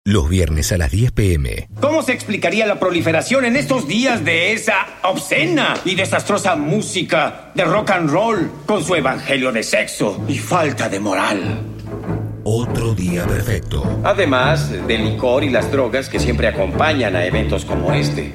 Los viernes a las 10 p.m. ¿Cómo se explicaría la proliferación en estos días de esa obscena y desastrosa música de rock and roll con su evangelio de sexo y falta de moral? Otro día perfecto. Además del licor y las drogas que siempre acompañan a eventos como este.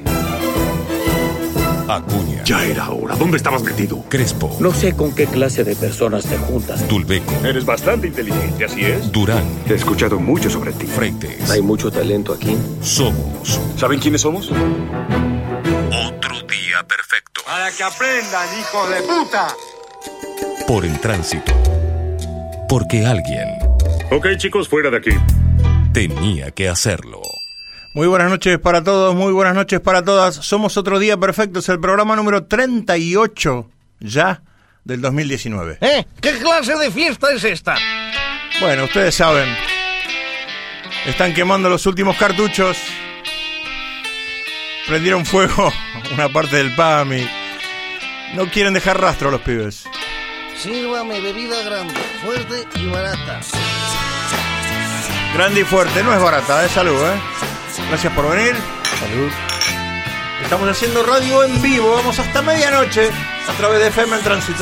Acuña. Ya era hora. ¿Dónde estabas metido? Crespo. No sé con qué clase de personas te juntas. Dulbeco. Eres bastante inteligente, ¿así es? Durán. He escuchado mucho sobre ti. Freites. Hay mucho talento aquí. Somos. ¿Saben quiénes somos? Otro día perfecto. Para que aprendan, hijos de puta. Por el tránsito. Porque alguien Ok, chicos, fuera de aquí. tenía que hacerlo. Muy buenas noches para todos, muy buenas noches para todas. Somos Otro Día Perfecto, es el programa número 38 ya del 2019. ¿Qué clase de fiesta es esta? Bueno, ustedes saben, están quemando los últimos cartuchos, prendieron fuego una parte del PAM y no quieren dejar rastro a los pibes. Sírvame bebida grande, fuerte y barata. Grande y fuerte, no es barata, salud, Gracias por venir. Salud. Estamos haciendo radio en vivo, vamos hasta medianoche a través de FM en Tránsito.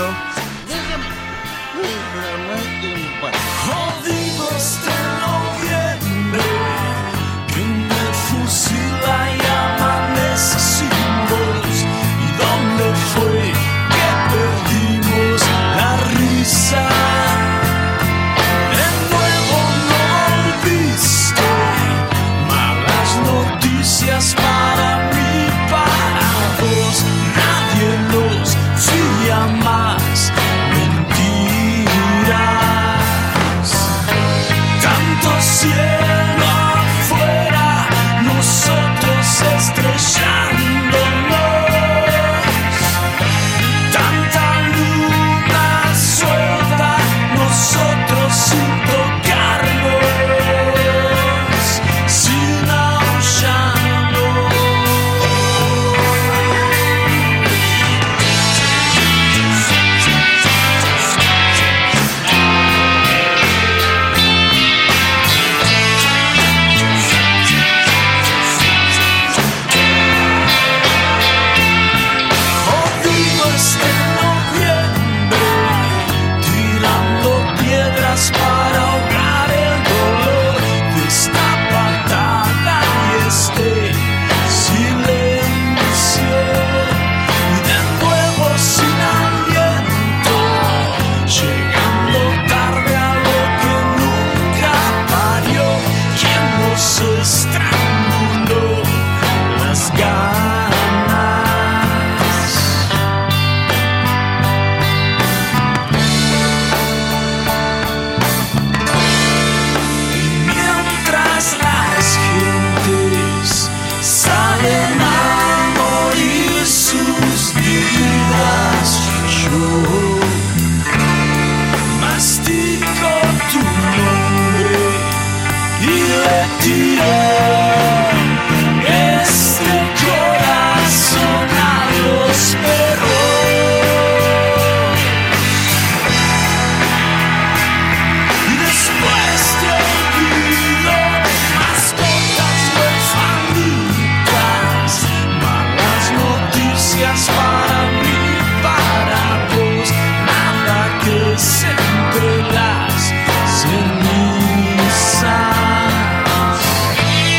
Déjame en paz. Jodido este noviembre que me fusila y amanece sin voz. ¿Y dónde fue que perdimos la risa? De nuevo no volviste. Malas noticias para mí, para vos. Nadie nos fía más. Mentiras. Tanto cielo afuera, nosotros estrellándonos. Tanta luna suelta, nosotros sin tocarnos, sin aullarnos. Jodido este noviembre, tirando piedras para ahogar el dolor de esta patada y este silencio. Y de nuevo sin aliento, llegando tarde a lo que nunca parió. ¿Quién nos estranguló las ganas? Mientras las gentes salen a morir sus vidas, yo mastico tu nombre y le tiro este corazón a los perros. Y después te olvido, mascotas huerfanitas, malas noticias para mí, para vos, nada que se entre las cenizas.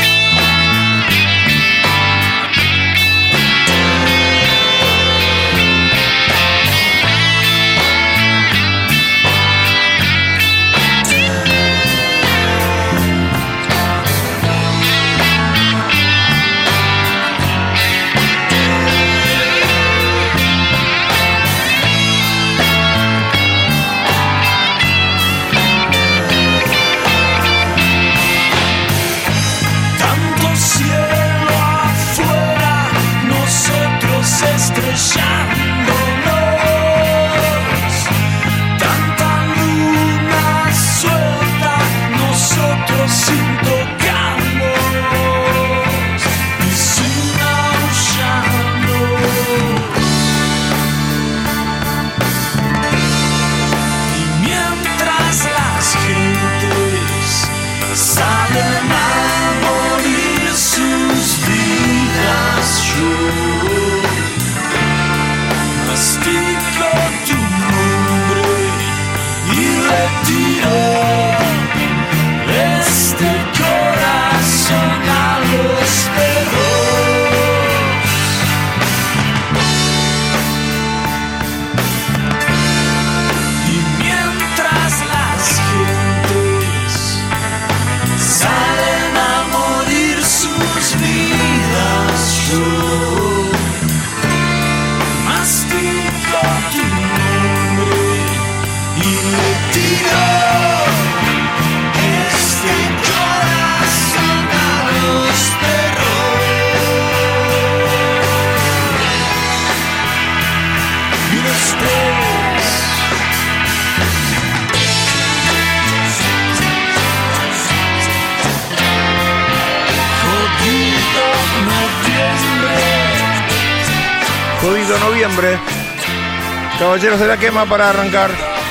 Jodido noviembre. Caballeros de la Quema para arrancar.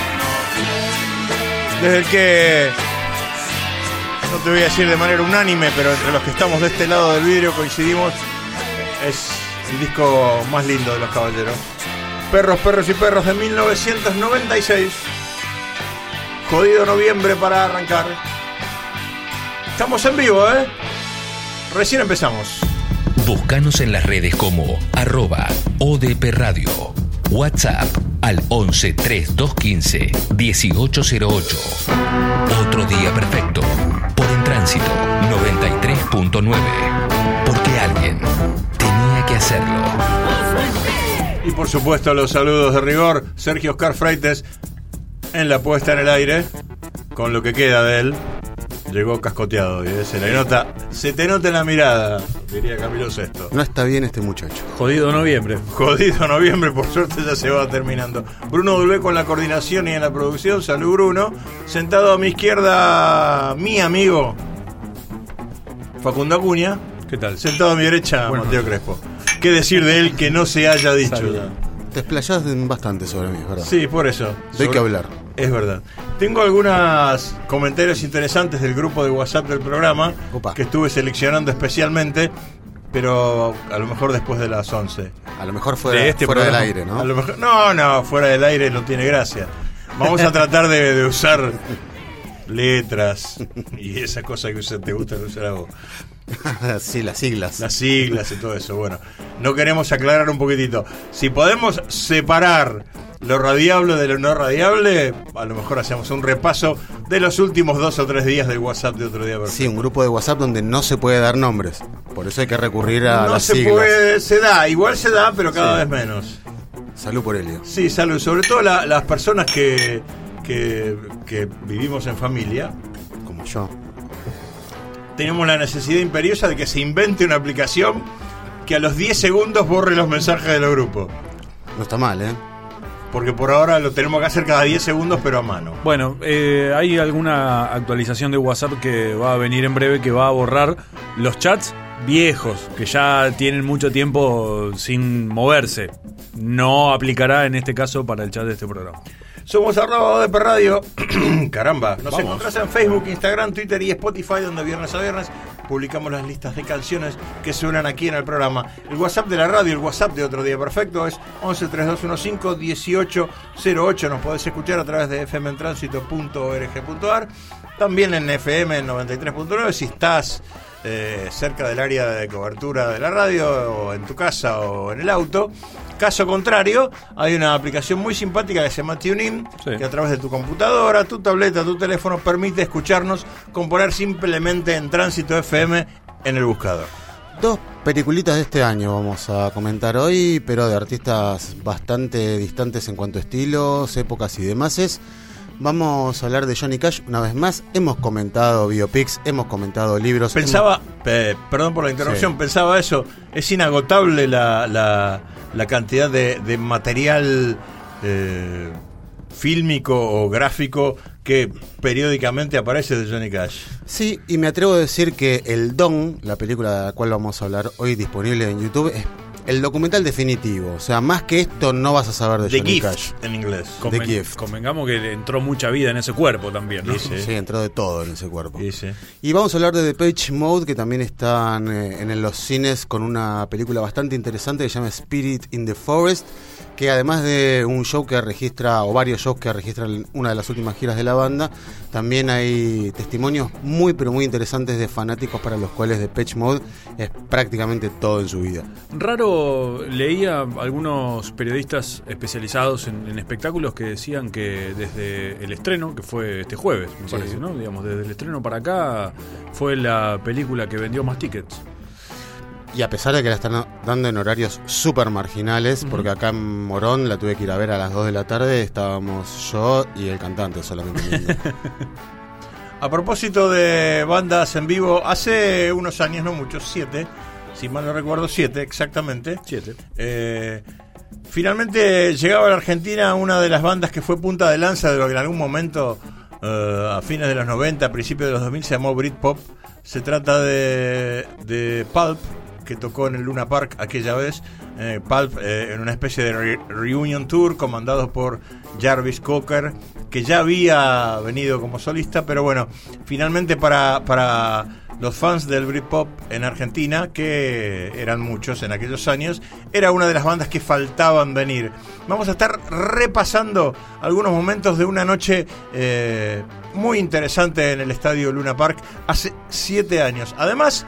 Desde el que, no te voy a decir de manera unánime, pero entre los que estamos de este lado del vidrio coincidimos, es el disco más lindo de los Caballeros. Perros, Perros y Perros de 1996. Jodido noviembre para arrancar. Estamos en vivo, ¿eh? Recién empezamos. Búscanos en las redes como @ODP Radio. WhatsApp al 11 3215 1808. Otro día perfecto. Por En Tránsito 93.9. Porque alguien tenía que hacerlo. Y por supuesto los saludos de rigor. Sergio Oscar Freites en la puesta en el aire. Con lo que queda de él. Llegó cascoteado y se te nota en la mirada, diría Camilo Sesto. No está bien este muchacho. Jodido noviembre. Jodido noviembre, por suerte ya se va terminando. Bruno Dulbé con la coordinación y en la producción. Salud, Bruno. Sentado a mi izquierda, mi amigo Facundo Acuña. ¿Qué tal? Sentado a mi derecha, Mateo Crespo. ¿Qué decir de él que no se haya dicho? Te explayás bastante sobre mí, ¿verdad? Sí, por eso. Hay que hablar. Es verdad. Tengo algunos comentarios interesantes del grupo de WhatsApp del programa. Opa. Que estuve seleccionando especialmente, pero a lo mejor después de las 11. A lo mejor fuera del aire, ¿no? A lo mejor, no, fuera del aire no tiene gracia. Vamos a tratar de usar letras y esas cosas que te gustan usar a vos. Sí, las siglas. Las siglas y todo eso. Bueno, no queremos aclarar un poquitito. Si podemos separar lo radiable de lo no radiable, a lo mejor hacemos un repaso de los últimos 2 o 3 días del WhatsApp de Otro Día Perfecto. Sí, un grupo de WhatsApp donde no se puede dar nombres. Por eso hay que recurrir a las siglas. No se puede, igual se da, pero cada vez menos. Salud por Helio. Sí, salud. Sobre todo las personas que vivimos en familia. Como yo. Tenemos la necesidad imperiosa de que se invente una aplicación que a los 10 segundos borre los mensajes de los grupos. No está mal, ¿eh? Porque por ahora lo tenemos que hacer cada 10 segundos, pero a mano. Bueno, hay alguna actualización de WhatsApp que va a venir en breve que va a borrar los chats viejos, que ya tienen mucho tiempo sin moverse. No aplicará en este caso para el chat de este programa. Somos @ODP Radio. Caramba, nos encontrás en Facebook, Instagram, Twitter y Spotify, donde viernes a viernes publicamos las listas de canciones que suenan aquí en el programa. El WhatsApp de la radio, el WhatsApp de Otro Día Perfecto es 11 3215 1808. Nos podés escuchar a través de fmentransito.org.ar. También en FM 93.9 si estás cerca del área de cobertura de la radio, o en tu casa o en el auto. Caso contrario, hay una aplicación muy simpática que se llama TuneIn, que a través de tu computadora, tu tableta, tu teléfono permite escucharnos con poner simplemente En Tránsito FM en el buscador. 2 peliculitas de este año vamos a comentar hoy, pero de artistas bastante distantes en cuanto a estilos, épocas y demás. Vamos a hablar de Johnny Cash una vez más. Hemos comentado biopics, hemos comentado libros. Pensaba, perdón por la interrupción, pensaba eso. Es inagotable la cantidad de material fílmico o gráfico que periódicamente aparece de Johnny Cash. Sí, y me atrevo a decir que El Don, la película de la cual vamos a hablar hoy disponible en YouTube, es el documental definitivo. O sea, más que esto no vas a saber de Johnny Cash. En inglés. The Gift. Convengamos que entró mucha vida en ese cuerpo también, ¿no? Sí, entró de todo en ese cuerpo. Sí. Y vamos a hablar de Depeche Mode, que también están en los cines con una película bastante interesante que se llama Spirit in the Forest, que además de un show que registra, o varios shows que registran una de las últimas giras de la banda, también hay testimonios muy pero muy interesantes de fanáticos para los cuales Depeche Mode es prácticamente todo en su vida. Raro, leía algunos periodistas especializados en espectáculos que decían que desde el estreno, que fue este jueves, me parece, ¿no? Digamos, desde el estreno para acá fue la película que vendió más tickets. Y a pesar de que la están dando en horarios súper marginales, porque acá en Morón la tuve que ir a ver a las 2 de la tarde, estábamos yo y el cantante solamente viendo. A propósito de bandas en vivo, hace unos años, no muchos, 7, si mal no recuerdo, 7 exactamente. 7. Finalmente llegaba a la Argentina una de las bandas que fue punta de lanza de lo que en algún momento, a fines de los 90, a principios de los 2000, se llamó Britpop. Se trata de Pulp, que tocó en el Luna Park aquella vez, Pulp, en una especie de reunion tour comandado por Jarvis Cocker, que ya había venido como solista, pero bueno, finalmente para los fans del Britpop en Argentina, que eran muchos en aquellos años, era una de las bandas que faltaban venir. Vamos a estar repasando algunos momentos de una noche muy interesante en el estadio Luna Park hace 7 años. Además,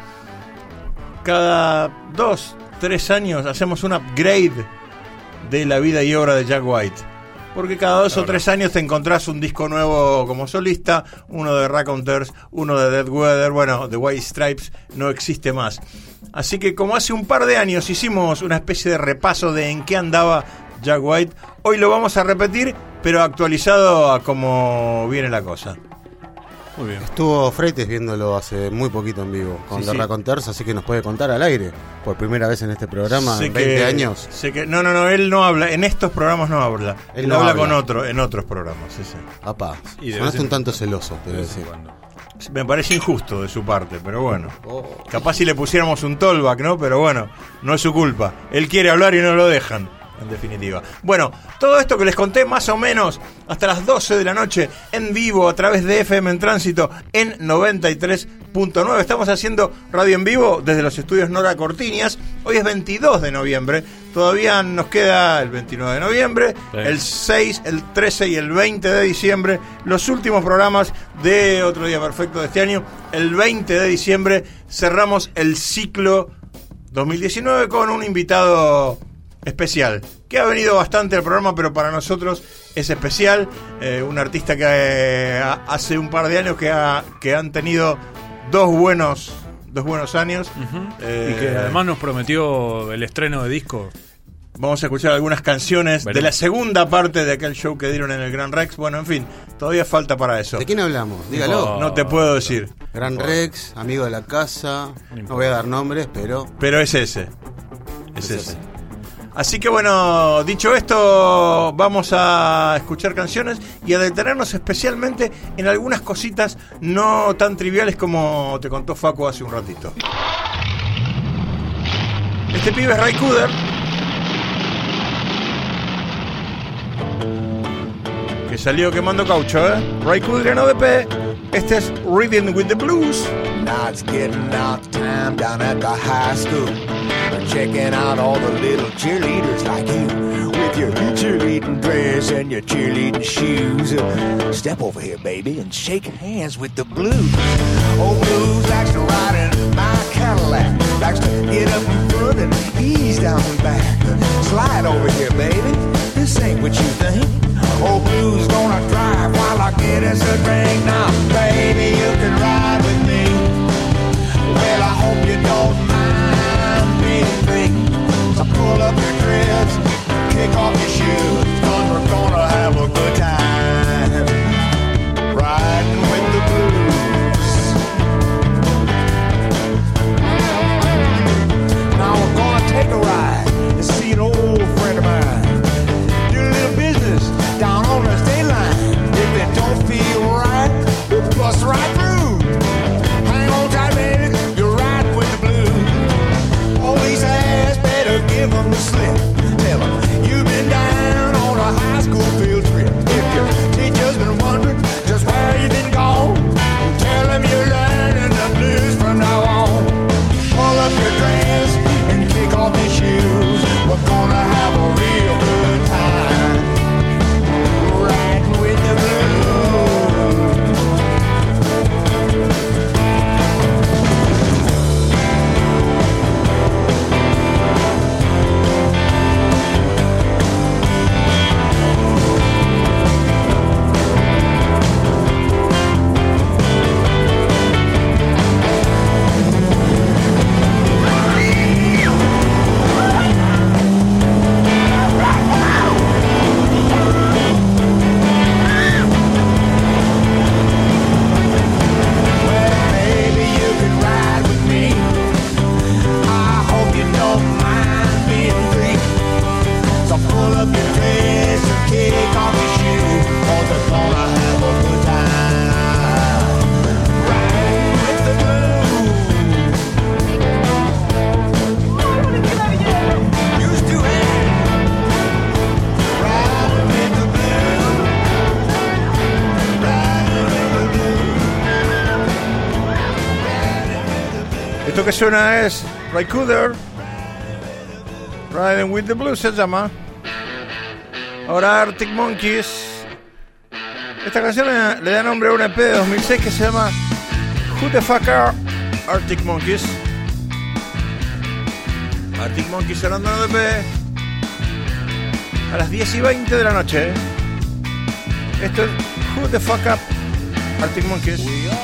cada 2-3 años hacemos un upgrade de la vida y obra de Jack White. Porque cada 2 o 3 años te encontrás un disco nuevo como solista, uno de Raconteurs, uno de Dead Weather, bueno, The White Stripes no existe más. Así que como hace un par de años hicimos una especie de repaso de en qué andaba Jack White, hoy lo vamos a repetir, pero actualizado a cómo viene la cosa. Muy bien. Estuvo Freites viéndolo hace muy poquito en vivo con The Raconteurs, así que nos puede contar al aire por primera vez en este programa en 20 años. Sé que no, él no habla, en estos programas no habla. Él habla con en otros programas, sí. Apá, sonaste un tanto celoso, te voy a decir. Me parece injusto de su parte, pero bueno. Capaz si le pusiéramos un tollback, ¿no? Pero bueno, no es su culpa. Él quiere hablar y no lo dejan. En definitiva. Bueno, todo esto que les conté más o menos hasta las 12 de la noche en vivo a través de FM en Tránsito en 93.9. Estamos haciendo radio en vivo desde los estudios Nora Cortiñas. Hoy es 22 de noviembre. Todavía nos queda el 29 de noviembre, el 6, el 13 y el 20 de diciembre. Los últimos programas de Otro Día Perfecto de este año. El 20 de diciembre cerramos el ciclo 2019 con un invitado especial, que ha venido bastante al programa, pero para nosotros es especial. Un artista que hace un par de años que han tenido dos buenos años. Y que además nos prometió el estreno de disco. Vamos a escuchar algunas canciones de la segunda parte de aquel show que dieron en el Gran Rex. Bueno, en fin, todavía falta para eso. ¿De quién hablamos? Dígalo. No te puedo decir. Gran Rex, amigo de la casa. No voy a dar nombres, pero es ese. Es ese. Así que bueno, dicho esto, vamos a escuchar canciones y a detenernos especialmente en algunas cositas no tan triviales como te contó Facu hace un ratito. Este pibe es Ray Cooder, que salió quemando caucho, Ray Cooder en ODP. Este es Reading with the Blues. Now it's getting out time down at the high school. Checking out all the little cheerleaders like you, with your cheerleading dress and your cheerleading shoes. Step over here, baby, and shake hands with the Blues. Old Blues likes to ride in my Cadillac, likes to get up in front and ease down the back. Slide over here, baby, this ain't what you think. Old Blues gonna drive while I get us a drink. Now, baby, you can ride with me. Well, I hope you don't mind being free. So pull up your dress, kick off your shoes, 'cause we're gonna have a good time riding with the Blues. Esto que suena es Raikkonen, Riding with the Blues se llama. Ahora Arctic Monkeys. Esta canción le da nombre a un EP de 2006 que se llama Who the Fuck Are Arctic Monkeys. Arctic Monkeys sonando en el EP a las 10:20 de la noche. Esto es Who the Fuck Up Arctic Monkeys.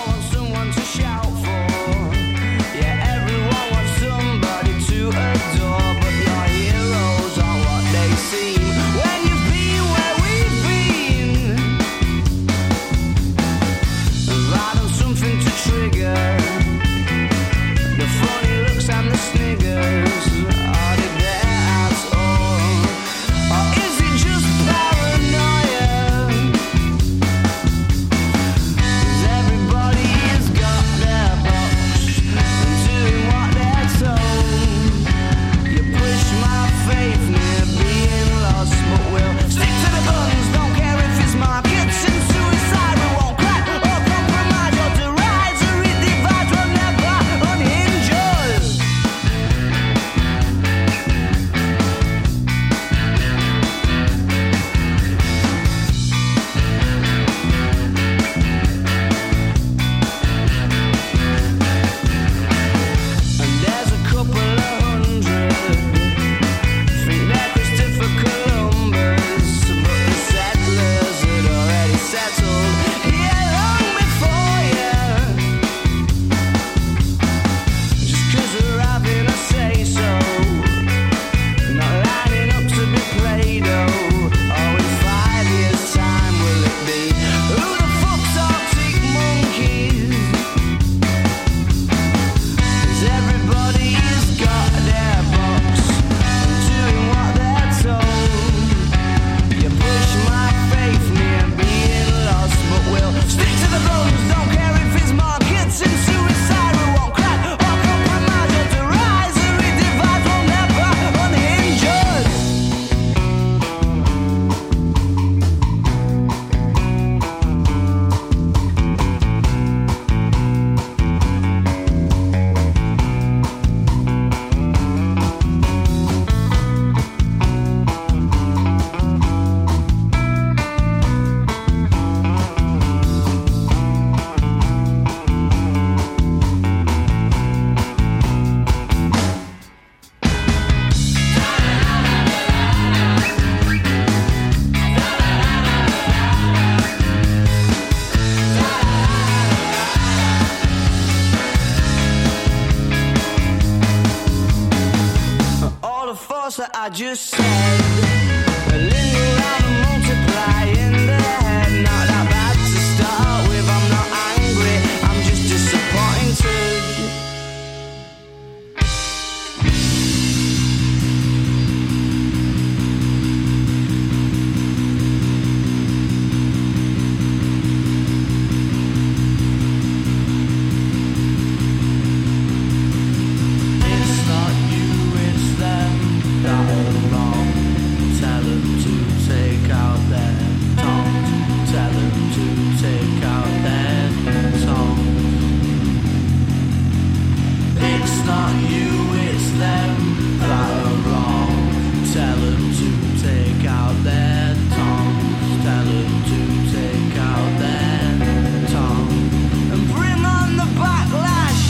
I just said, linger around and multiply in the head. Not that bad to start with. I'm not angry, I'm just disappointed. It's not you, it's them that are wrong. Tell them to take out their tongues. Tell them to take out their tongues. It's not you, it's them that are wrong. Tell them to take out their tongues. Tell them to take out their tongues. And bring on the backlash.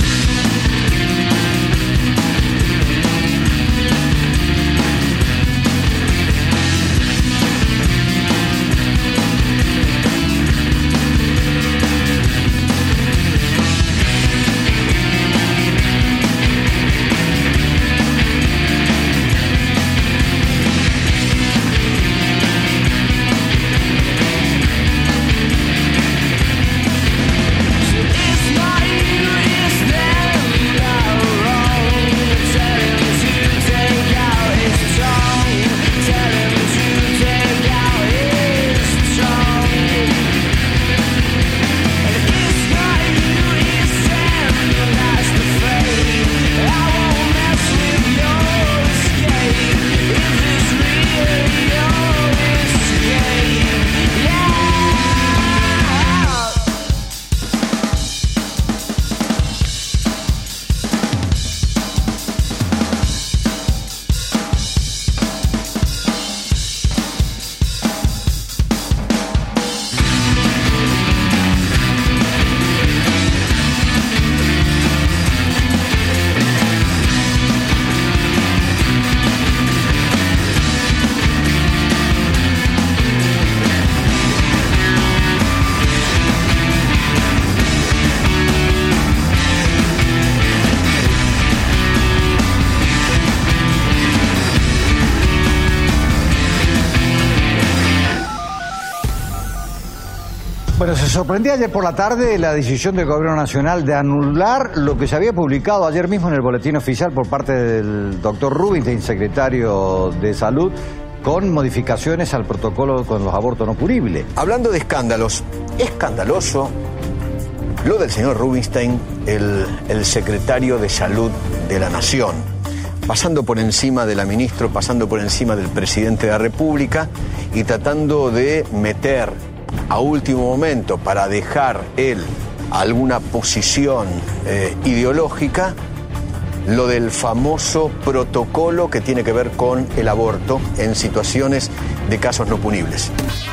Bueno, se sorprendió ayer por la tarde la decisión del Gobierno Nacional de anular lo que se había publicado ayer mismo en el boletín oficial por parte del doctor Rubinstein, secretario de Salud, con modificaciones al protocolo con los abortos no punibles. Hablando de escándalos, escandaloso lo del señor Rubinstein, el secretario de Salud de la Nación, pasando por encima de la ministra, pasando por encima del presidente de la República y tratando de meter a último momento para dejar él alguna posición ideológica, lo del famoso protocolo que tiene que ver con el aborto en situaciones de casos no punibles.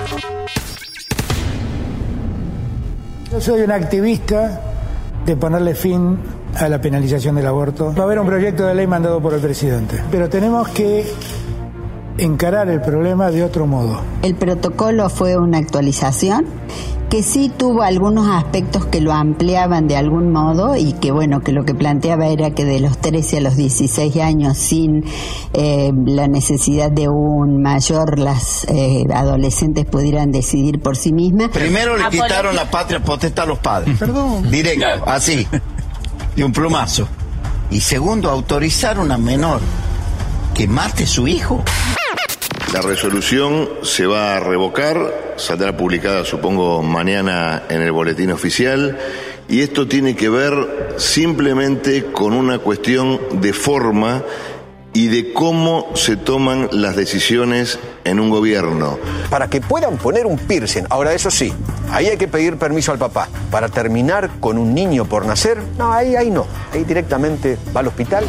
Yo soy un activista de ponerle fin a la penalización del aborto. Va a haber un proyecto de ley mandado por el presidente, pero tenemos que encarar el problema de otro modo. El protocolo fue una actualización que sí tuvo algunos aspectos que lo ampliaban de algún modo y que bueno, que lo que planteaba era que de los 13 a los 16 años sin la necesidad de un mayor, las adolescentes pudieran decidir por sí mismas. Primero le quitaron la patria potestad a los padres. Perdón. Directo, así, de un plumazo. Y segundo, autorizaron a menor que mate a su hijo. La resolución se va a revocar, saldrá publicada supongo mañana en el boletín oficial, y esto tiene que ver simplemente con una cuestión de forma y de cómo se toman las decisiones en un gobierno. Para que puedan poner un piercing, ahora eso sí, ahí hay que pedir permiso al papá. Para terminar con un niño por nacer, no, ahí no, ahí directamente va al hospital.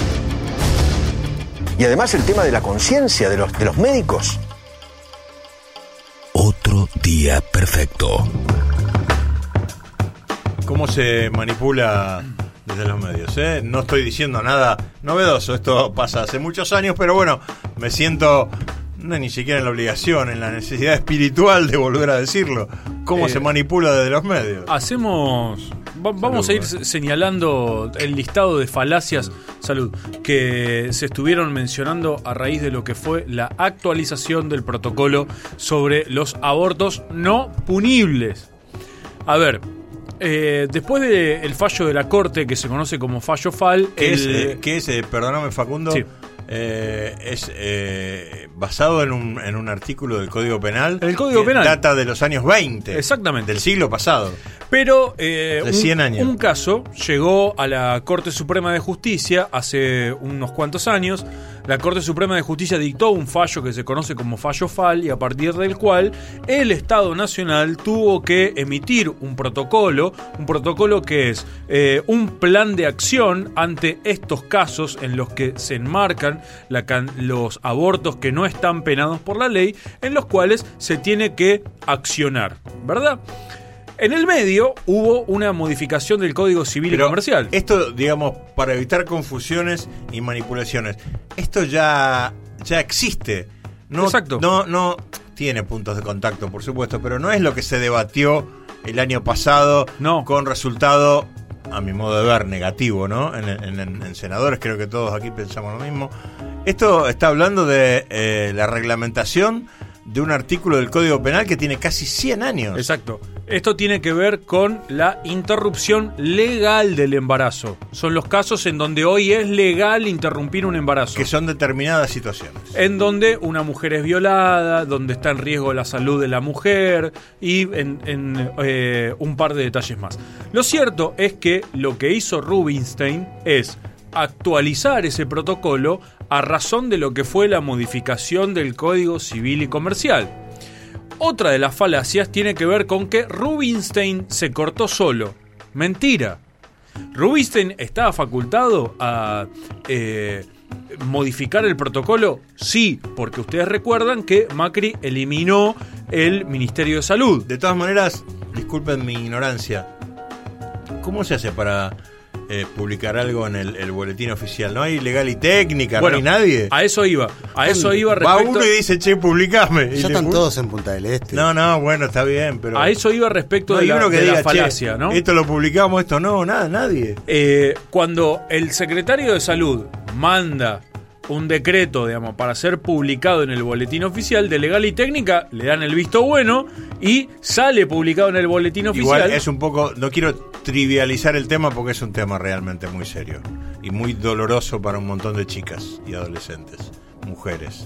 Y además el tema de la conciencia de los médicos. Otro día perfecto. ¿Cómo se manipula desde los medios? No estoy diciendo nada novedoso, esto pasa hace muchos años, pero bueno, me siento ni siquiera en la obligación, en la necesidad espiritual de volver a decirlo. ¿Cómo se manipula desde los medios? Vamos a ir señalando el listado de falacias, que se estuvieron mencionando a raíz de lo que fue la actualización del protocolo sobre los abortos no punibles. A ver, después del fallo de la Corte, que se conoce como fallo FAL... ¿Qué es? Perdóname, Facundo. Sí. Es basado en un artículo del Código Penal. El Código Penal data de los años 20. Exactamente. Del siglo pasado. Pero de 100 años. Un caso llegó a la Corte Suprema de Justicia hace unos cuantos años. La Corte Suprema de Justicia dictó un fallo que se conoce como fallo FAL, y a partir del cual el Estado Nacional tuvo que emitir un protocolo que es un plan de acción ante estos casos en los que se enmarcan los abortos que no están penados por la ley, en los cuales se tiene que accionar, ¿verdad? En el medio hubo una modificación del Código Civil y Comercial. Esto, digamos, para evitar confusiones y manipulaciones, esto ya existe. Exacto. No tiene puntos de contacto, por supuesto, pero no es lo que se debatió el año pasado, con resultado, a mi modo de ver, negativo, ¿no? En senadores, creo que todos aquí pensamos lo mismo. Esto está hablando de la reglamentación de un artículo del Código Penal que tiene casi 100 años. Exacto. Esto tiene que ver con la interrupción legal del embarazo. Son los casos en donde hoy es legal interrumpir un embarazo. Que son determinadas situaciones. En donde una mujer es violada, donde está en riesgo la salud de la mujer y un par de detalles más. Lo cierto es que lo que hizo Rubinstein es actualizar ese protocolo a razón de lo que fue la modificación del Código Civil y Comercial. Otra de las falacias tiene que ver con que Rubinstein se cortó solo. Mentira. ¿Rubinstein estaba facultado a modificar el protocolo? Sí, porque ustedes recuerdan que Macri eliminó el Ministerio de Salud. De todas maneras, disculpen mi ignorancia, ¿cómo se hace para publicar algo en el boletín oficial? ¿No hay legal y técnica? Bueno, ¿no hay nadie? A eso iba respecto... Va uno y dice, che, publicame. Ya están todos en Punta del Este. No, bueno, está bien, pero... A eso iba respecto de la falacia, ¿no? Esto lo publicamos, esto no, nadie. Cuando el secretario de Salud manda un decreto, digamos, para ser publicado en el boletín oficial de Legal y Técnica, le dan el visto bueno y sale publicado en el boletín oficial. Igual es un poco, no quiero trivializar el tema porque es un tema realmente muy serio y muy doloroso para un montón de chicas y adolescentes, mujeres.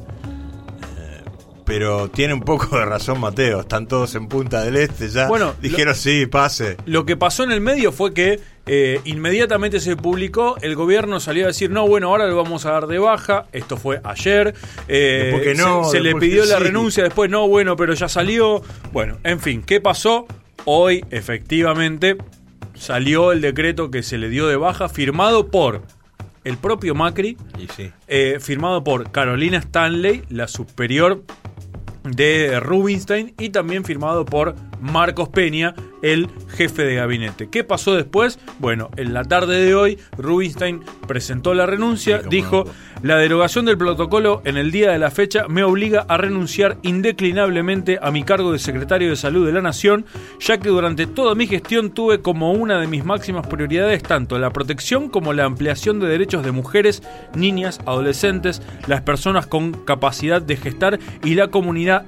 Pero tiene un poco de razón Mateo, están todos en Punta del Este ya, bueno, dijeron sí, pase. Lo que pasó en el medio fue que inmediatamente se publicó, el gobierno salió a decir, no, bueno, ahora lo vamos a dar de baja, esto fue ayer, se le pidió la renuncia, después no, bueno, pero ya salió, bueno, en fin, ¿qué pasó? Hoy, efectivamente, salió el decreto que se le dio de baja, firmado por el propio Macri, firmado por Carolina Stanley, la superior de Rubinstein, y también firmado por Marcos Peña, el jefe de gabinete. ¿Qué pasó después? Bueno, en la tarde de hoy Rubinstein presentó la renuncia, dijo, la derogación del protocolo en el día de la fecha me obliga a renunciar indeclinablemente a mi cargo de secretario de Salud de la Nación, ya que durante toda mi gestión tuve como una de mis máximas prioridades tanto la protección como la ampliación de derechos de mujeres, niñas, adolescentes, las personas con capacidad de gestar y la comunidad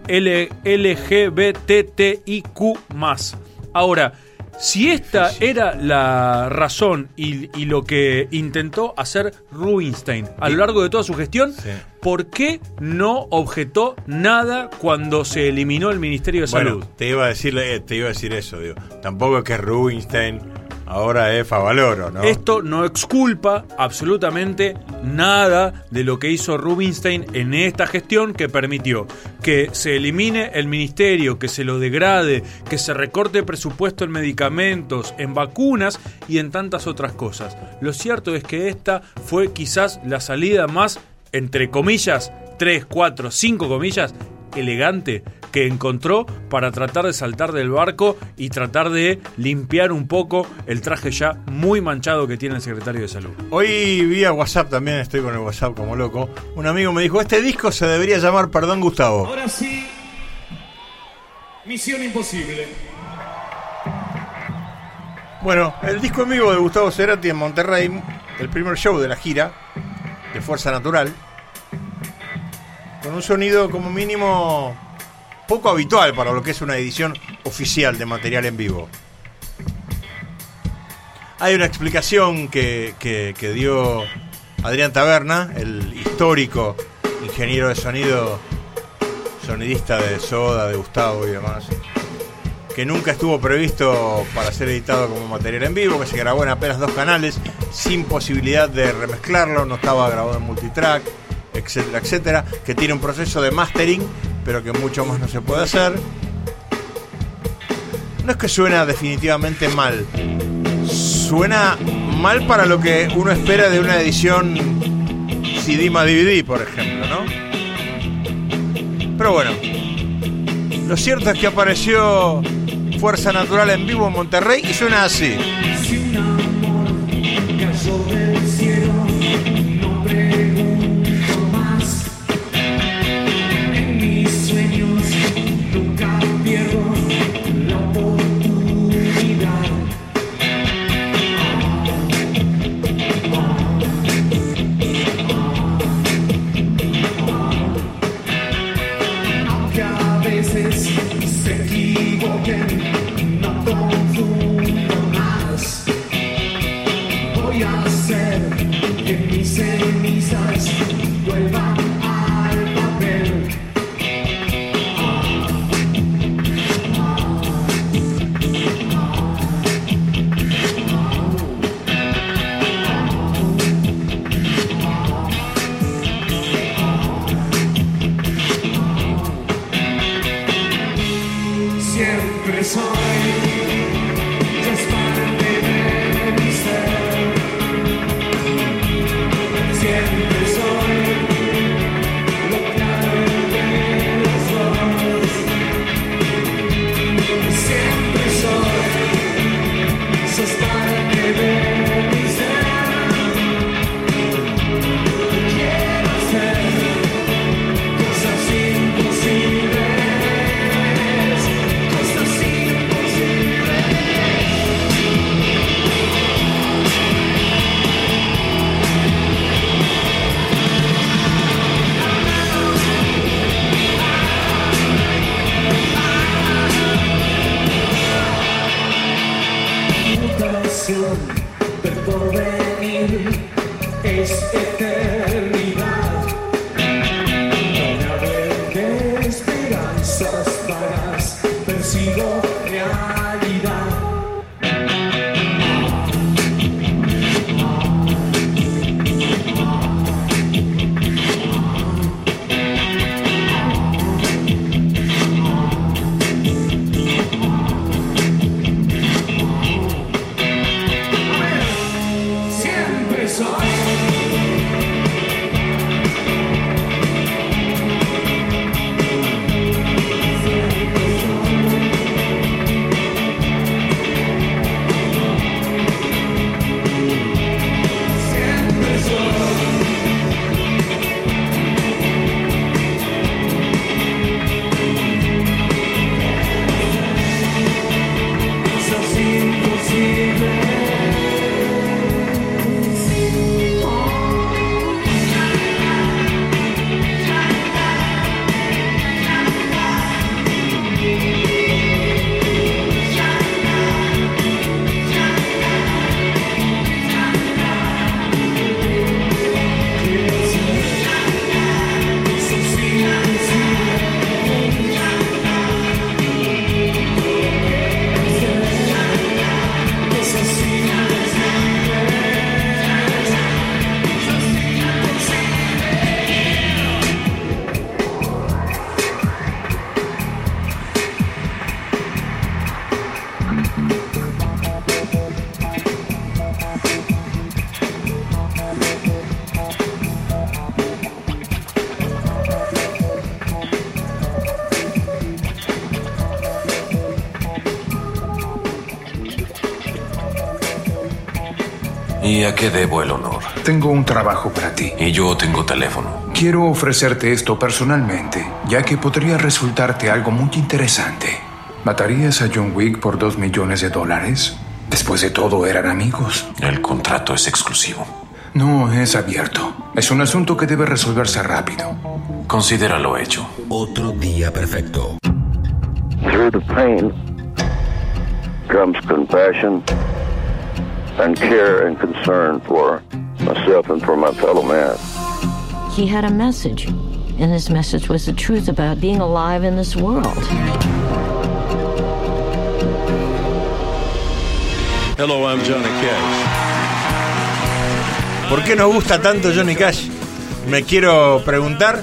LGBTIQ+. Ahora, si esta era la razón y lo que intentó hacer Rubinstein a lo largo de toda su gestión, ¿por qué no objetó nada cuando se eliminó el Ministerio de Salud? Bueno, te iba a decir eso, digo. Tampoco es que Rubinstein ahora es Favaloro, ¿no? Esto no exculpa absolutamente nada de lo que hizo Rubinstein en esta gestión, que permitió que se elimine el ministerio, que se lo degrade, que se recorte presupuesto en medicamentos, en vacunas y en tantas otras cosas. Lo cierto es que esta fue quizás la salida más, entre comillas, 3, 4, 5 comillas, elegante que encontró para tratar de saltar del barco y tratar de limpiar un poco el traje ya muy manchado que tiene el secretario de Salud. Hoy vía WhatsApp, también estoy con el WhatsApp como loco, un amigo me dijo, este disco se debería llamar Perdón Gustavo. Ahora sí, Misión Imposible. Bueno, el disco en vivo de Gustavo Cerati en Monterrey, el primer show de la gira de Fuerza Natural, con un sonido como mínimo poco habitual para lo que es una edición oficial de material en vivo. Hay una explicación que dio Adrián Taberna, el histórico ingeniero de sonido, sonidista de Soda, de Gustavo y demás, que nunca estuvo previsto para ser editado como material en vivo, que se grabó en apenas 2 canales, sin posibilidad de remezclarlo, no estaba grabado en multitrack, etcétera, etcétera, que tiene un proceso de mastering, pero que mucho más no se puede hacer. No es que suena definitivamente mal, suena mal para lo que uno espera de una edición CD+DVD, por ejemplo, ¿no? Pero bueno, lo cierto es que apareció Fuerza Natural en vivo en Monterrey y suena así. Si un amor cayó del cielo, no pregunto más. En mis sueños nunca pierdo la oportunidad. Aunque a veces se equivoquen, no confundo más. es eternidad. No de esperanzas vagas, persigo realidad. Siempre soy. ¿Y a qué debo el honor? Tengo un trabajo para ti. Y yo tengo teléfono. Quiero ofrecerte esto personalmente, ya que podría resultarte algo muy interesante. ¿Matarías a John Wick por $2 millones? Después de todo, eran amigos. El contrato es exclusivo. No, es abierto. Es un asunto que debe resolverse rápido. Considéralo hecho. Otro día perfecto. Through the pain comes compassion and care and concern for myself and for my fellow man. He had a message, and his message was the truth about being alive in this world. Hello, I'm Johnny Cash. ¿Por qué nos gusta tanto Johnny Cash? Me quiero preguntar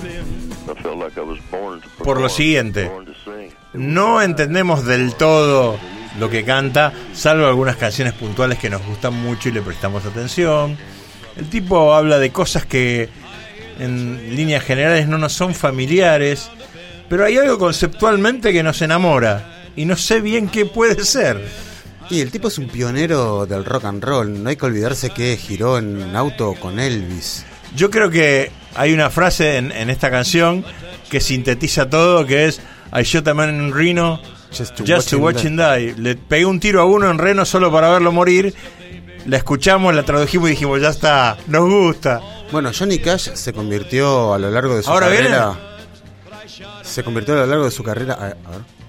por lo siguiente. No entendemos del todo lo que canta, salvo algunas canciones puntuales que nos gustan mucho y le prestamos atención. El tipo habla de cosas que en líneas generales no nos son familiares, pero hay algo conceptualmente que nos enamora y no sé bien qué puede ser. Y el tipo es un pionero del rock and roll. No hay que olvidarse que giró en auto con Elvis. Yo creo que hay una frase en esta canción que sintetiza todo, que es I shot a man in Reno just to watch him die. Le pegué un tiro a uno en Reno solo para verlo morir. La escuchamos, la tradujimos y dijimos, ya está, nos gusta. Bueno, Johnny Cash se convirtió a lo largo de su carrera. Se convirtió a lo largo de su carrera. A ver.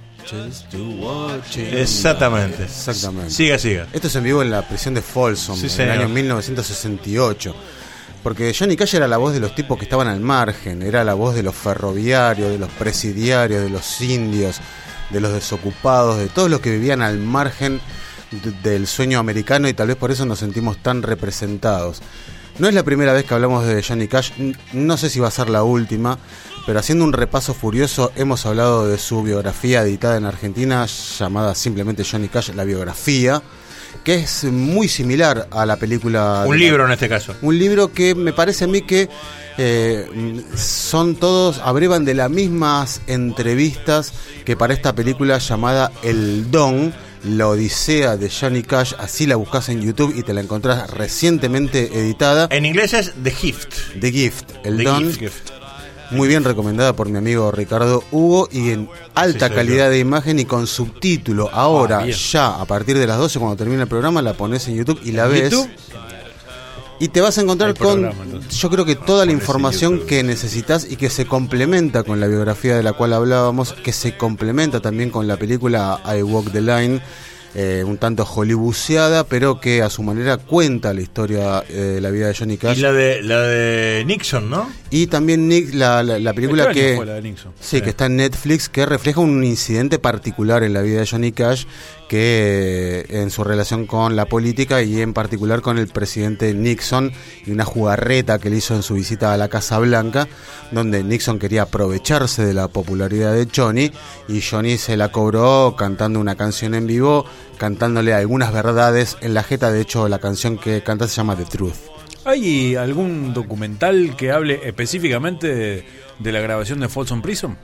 Exactamente. Siga. Esto es en vivo en la prisión de Folsom, en el año 1968. Porque Johnny Cash era la voz de los tipos que estaban al margen, era la voz de los ferroviarios, de los presidiarios, de los indios, de los desocupados, de todos los que vivían al margen del sueño americano, y tal vez por eso nos sentimos tan representados. No es la primera vez que hablamos de Johnny Cash, no sé si va a ser la última, pero haciendo un repaso furioso hemos hablado de su biografía editada en Argentina, llamada simplemente Johnny Cash, la biografía, que es muy similar a la película. Un libro en este caso. Un libro que me parece a mí que son todos, abrevan de las mismas entrevistas que para esta película llamada El Don, la odisea de Johnny Cash. Así la buscas en YouTube y te la encontrás recientemente editada. En inglés es The Gift. The Gift, El The Don. Gift. Muy bien recomendada por mi amigo Ricardo Hugo y en alta calidad de imagen y con subtítulo. Ahora, ya a partir de las 12, cuando termine el programa, la pones en YouTube y la ves. YouTube? Y te vas a encontrar con, yo creo que toda la información que necesitas y que se complementa con la biografía de la cual hablábamos, que se complementa también con la película I Walk the Line, un tanto hollywoodiada, pero que a su manera cuenta la historia de la vida de Johnny Cash. Y la de Nixon, ¿no? Y también la película que fue la de Nixon. Sí, que está en Netflix, que refleja un incidente particular en la vida de Johnny Cash, que en su relación con la política y en particular con el presidente Nixon, y una jugarreta que le hizo en su visita a la Casa Blanca, donde Nixon quería aprovecharse de la popularidad de Johnny, y Johnny se la cobró cantando una canción en vivo, cantándole algunas verdades en la jeta. De hecho, la canción que canta se llama The Truth. ¿Hay algún documental que hable específicamente de la grabación de Folsom Prison?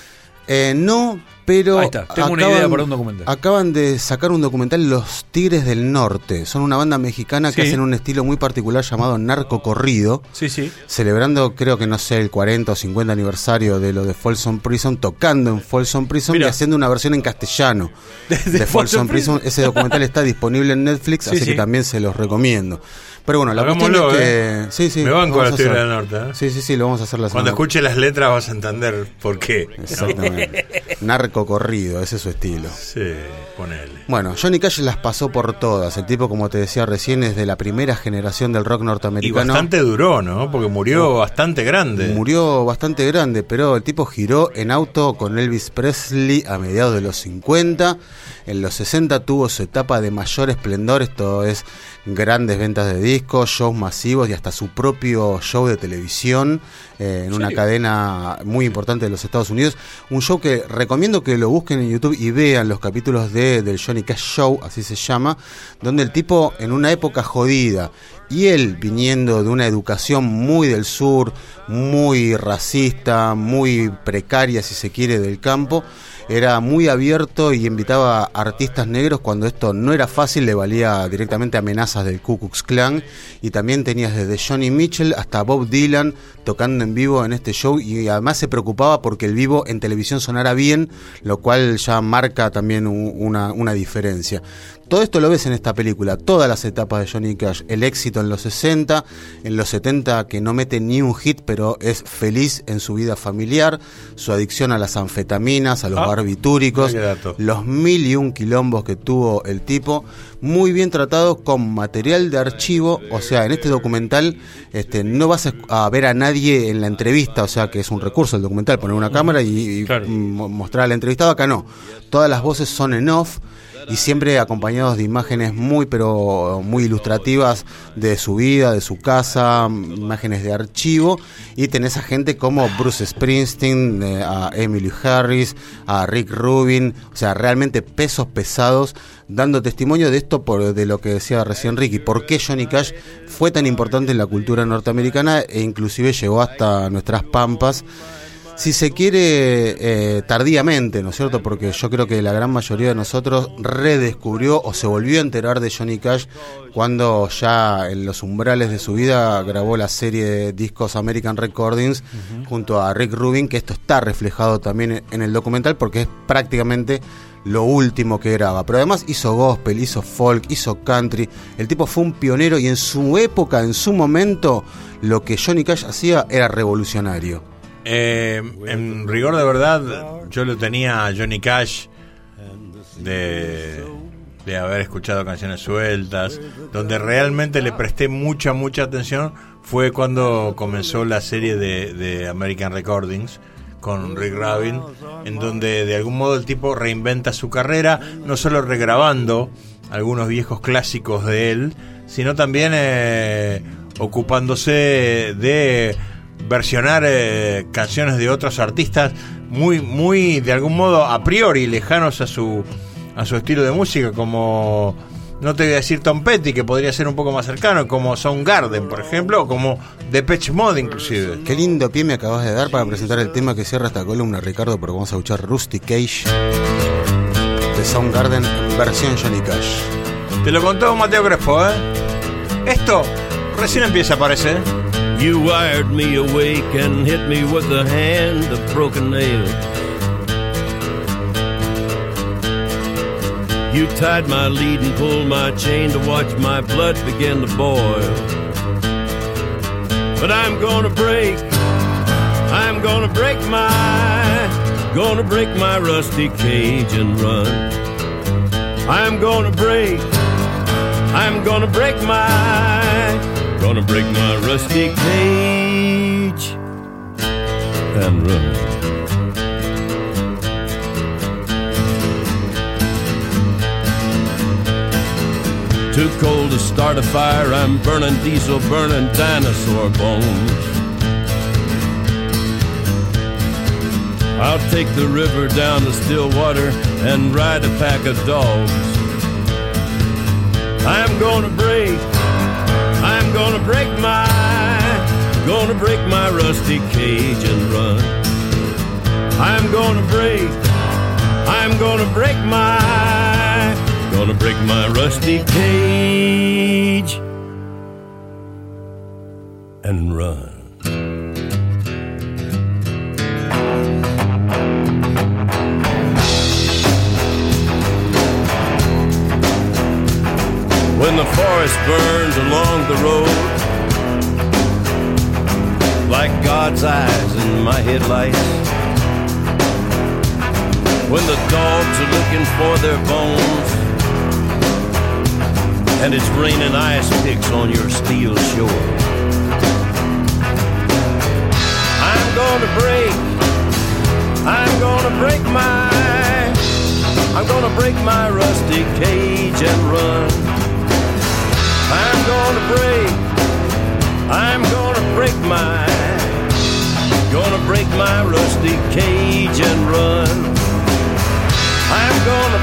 No, pero ahí está, tengo una idea para un documental. Acaban de sacar un documental, Los Tigres del Norte. Son una banda mexicana que hacen un estilo muy particular llamado narcocorrido. Sí. Celebrando, creo que no sé, el 40 o 50 aniversario de lo de Folsom Prison, tocando en Folsom Prison y haciendo una versión en castellano de Folsom Prison. Ese documental está disponible en Netflix, así que también se los recomiendo. Pero bueno, la cuestión es que... Me banco a la Tigre del Norte. Sí, lo vamos a hacer la semana. Cuando escuche las letras vas a entender por qué. Exactamente. Narcocorrido, ese es su estilo. Sí, ponele. Bueno, Johnny Cash las pasó por todas. El tipo, como te decía recién, es de la primera generación del rock norteamericano. Y bastante duró, ¿no? Porque murió bastante grande. Murió bastante grande, pero el tipo giró en auto con Elvis Presley a mediados de los 50. En los 60 tuvo su etapa de mayor esplendor, esto es grandes ventas de discos, shows masivos y hasta su propio show de televisión en una cadena muy importante de los Estados Unidos. Un show que recomiendo que lo busquen en YouTube y vean los capítulos del Johnny Cash Show, así se llama, donde el tipo en una época jodida y él viniendo de una educación muy del sur, muy racista, muy precaria si se quiere del campo, era muy abierto y invitaba a artistas negros cuando esto no era fácil, le valía directamente amenazas del Ku Klux Klan, y también tenías desde Johnny Mitchell hasta Bob Dylan tocando en vivo en este show, y además se preocupaba porque el vivo en televisión sonara bien, lo cual ya marca también una diferencia. Todo esto lo ves en esta película, todas las etapas de Johnny Cash, el éxito en los 60, en los 70 que no mete ni un hit pero es feliz en su vida familiar, su adicción a las anfetaminas, a los barbitúricos, los 1001 quilombos que tuvo el tipo, muy bien tratado con material de archivo. O sea, en este documental no vas a ver a nadie en la entrevista, o sea que es un recurso el documental, poner una cámara y mostrar al entrevistado. Acá no, todas las voces son en off y siempre acompañados de imágenes muy ilustrativas de su vida, de su casa, imágenes de archivo, y tenés a gente como Bruce Springsteen, a Emily Harris, a Rick Rubin, o sea, realmente pesos pesados dando testimonio de esto, de lo que decía recién Ricky, por qué Johnny Cash fue tan importante en la cultura norteamericana e inclusive llegó hasta nuestras pampas. Si se quiere, tardíamente, ¿no es cierto? Porque yo creo que la gran mayoría de nosotros redescubrió o se volvió a enterar de Johnny Cash cuando ya en los umbrales de su vida grabó la serie de discos American Recordings junto a Rick Rubin, que esto está reflejado también en el documental porque es prácticamente lo último que graba. Pero además hizo gospel, hizo folk, hizo country. El tipo fue un pionero y en su época, en su momento, lo que Johnny Cash hacía era revolucionario. En rigor de verdad, yo lo tenía a Johnny Cash de haber escuchado canciones sueltas. Donde realmente le presté mucha atención fue cuando comenzó la serie de American Recordings con Rick Rubin, en donde de algún modo el tipo reinventa su carrera, no solo regrabando algunos viejos clásicos de él, sino también ocupándose de versionar canciones de otros artistas muy de algún modo a priori lejanos a su estilo de música, como, no te voy a decir Tom Petty, que podría ser un poco más cercano, como Soundgarden, por ejemplo, o como Depeche Mode inclusive. Qué lindo pie me acabas de dar para presentar el tema que cierra esta columna, Ricardo, porque vamos a escuchar Rusty Cage de Soundgarden en versión Johnny Cash. Te lo contó Mateo Crespo, Esto recién empieza, parece. You wired me awake and hit me with a hand of broken nails. You tied my lead and pulled my chain to watch my blood begin to boil. But I'm gonna break my rusty cage and run. I'm gonna break my rusty cage and run. Too cold to start a fire, I'm burning diesel, burning dinosaur bones. I'll take the river down to Stillwater and ride a pack of dogs. I'm gonna break my rusty cage and run. I'm gonna break my rusty cage and run. When the forest burns along the road, like God's eyes in my headlights, when the dogs are looking for their bones, and it's raining ice picks on your steel shore, I'm gonna break my rusty cage and run. I'm gonna break my rusty cage and run. I'm gonna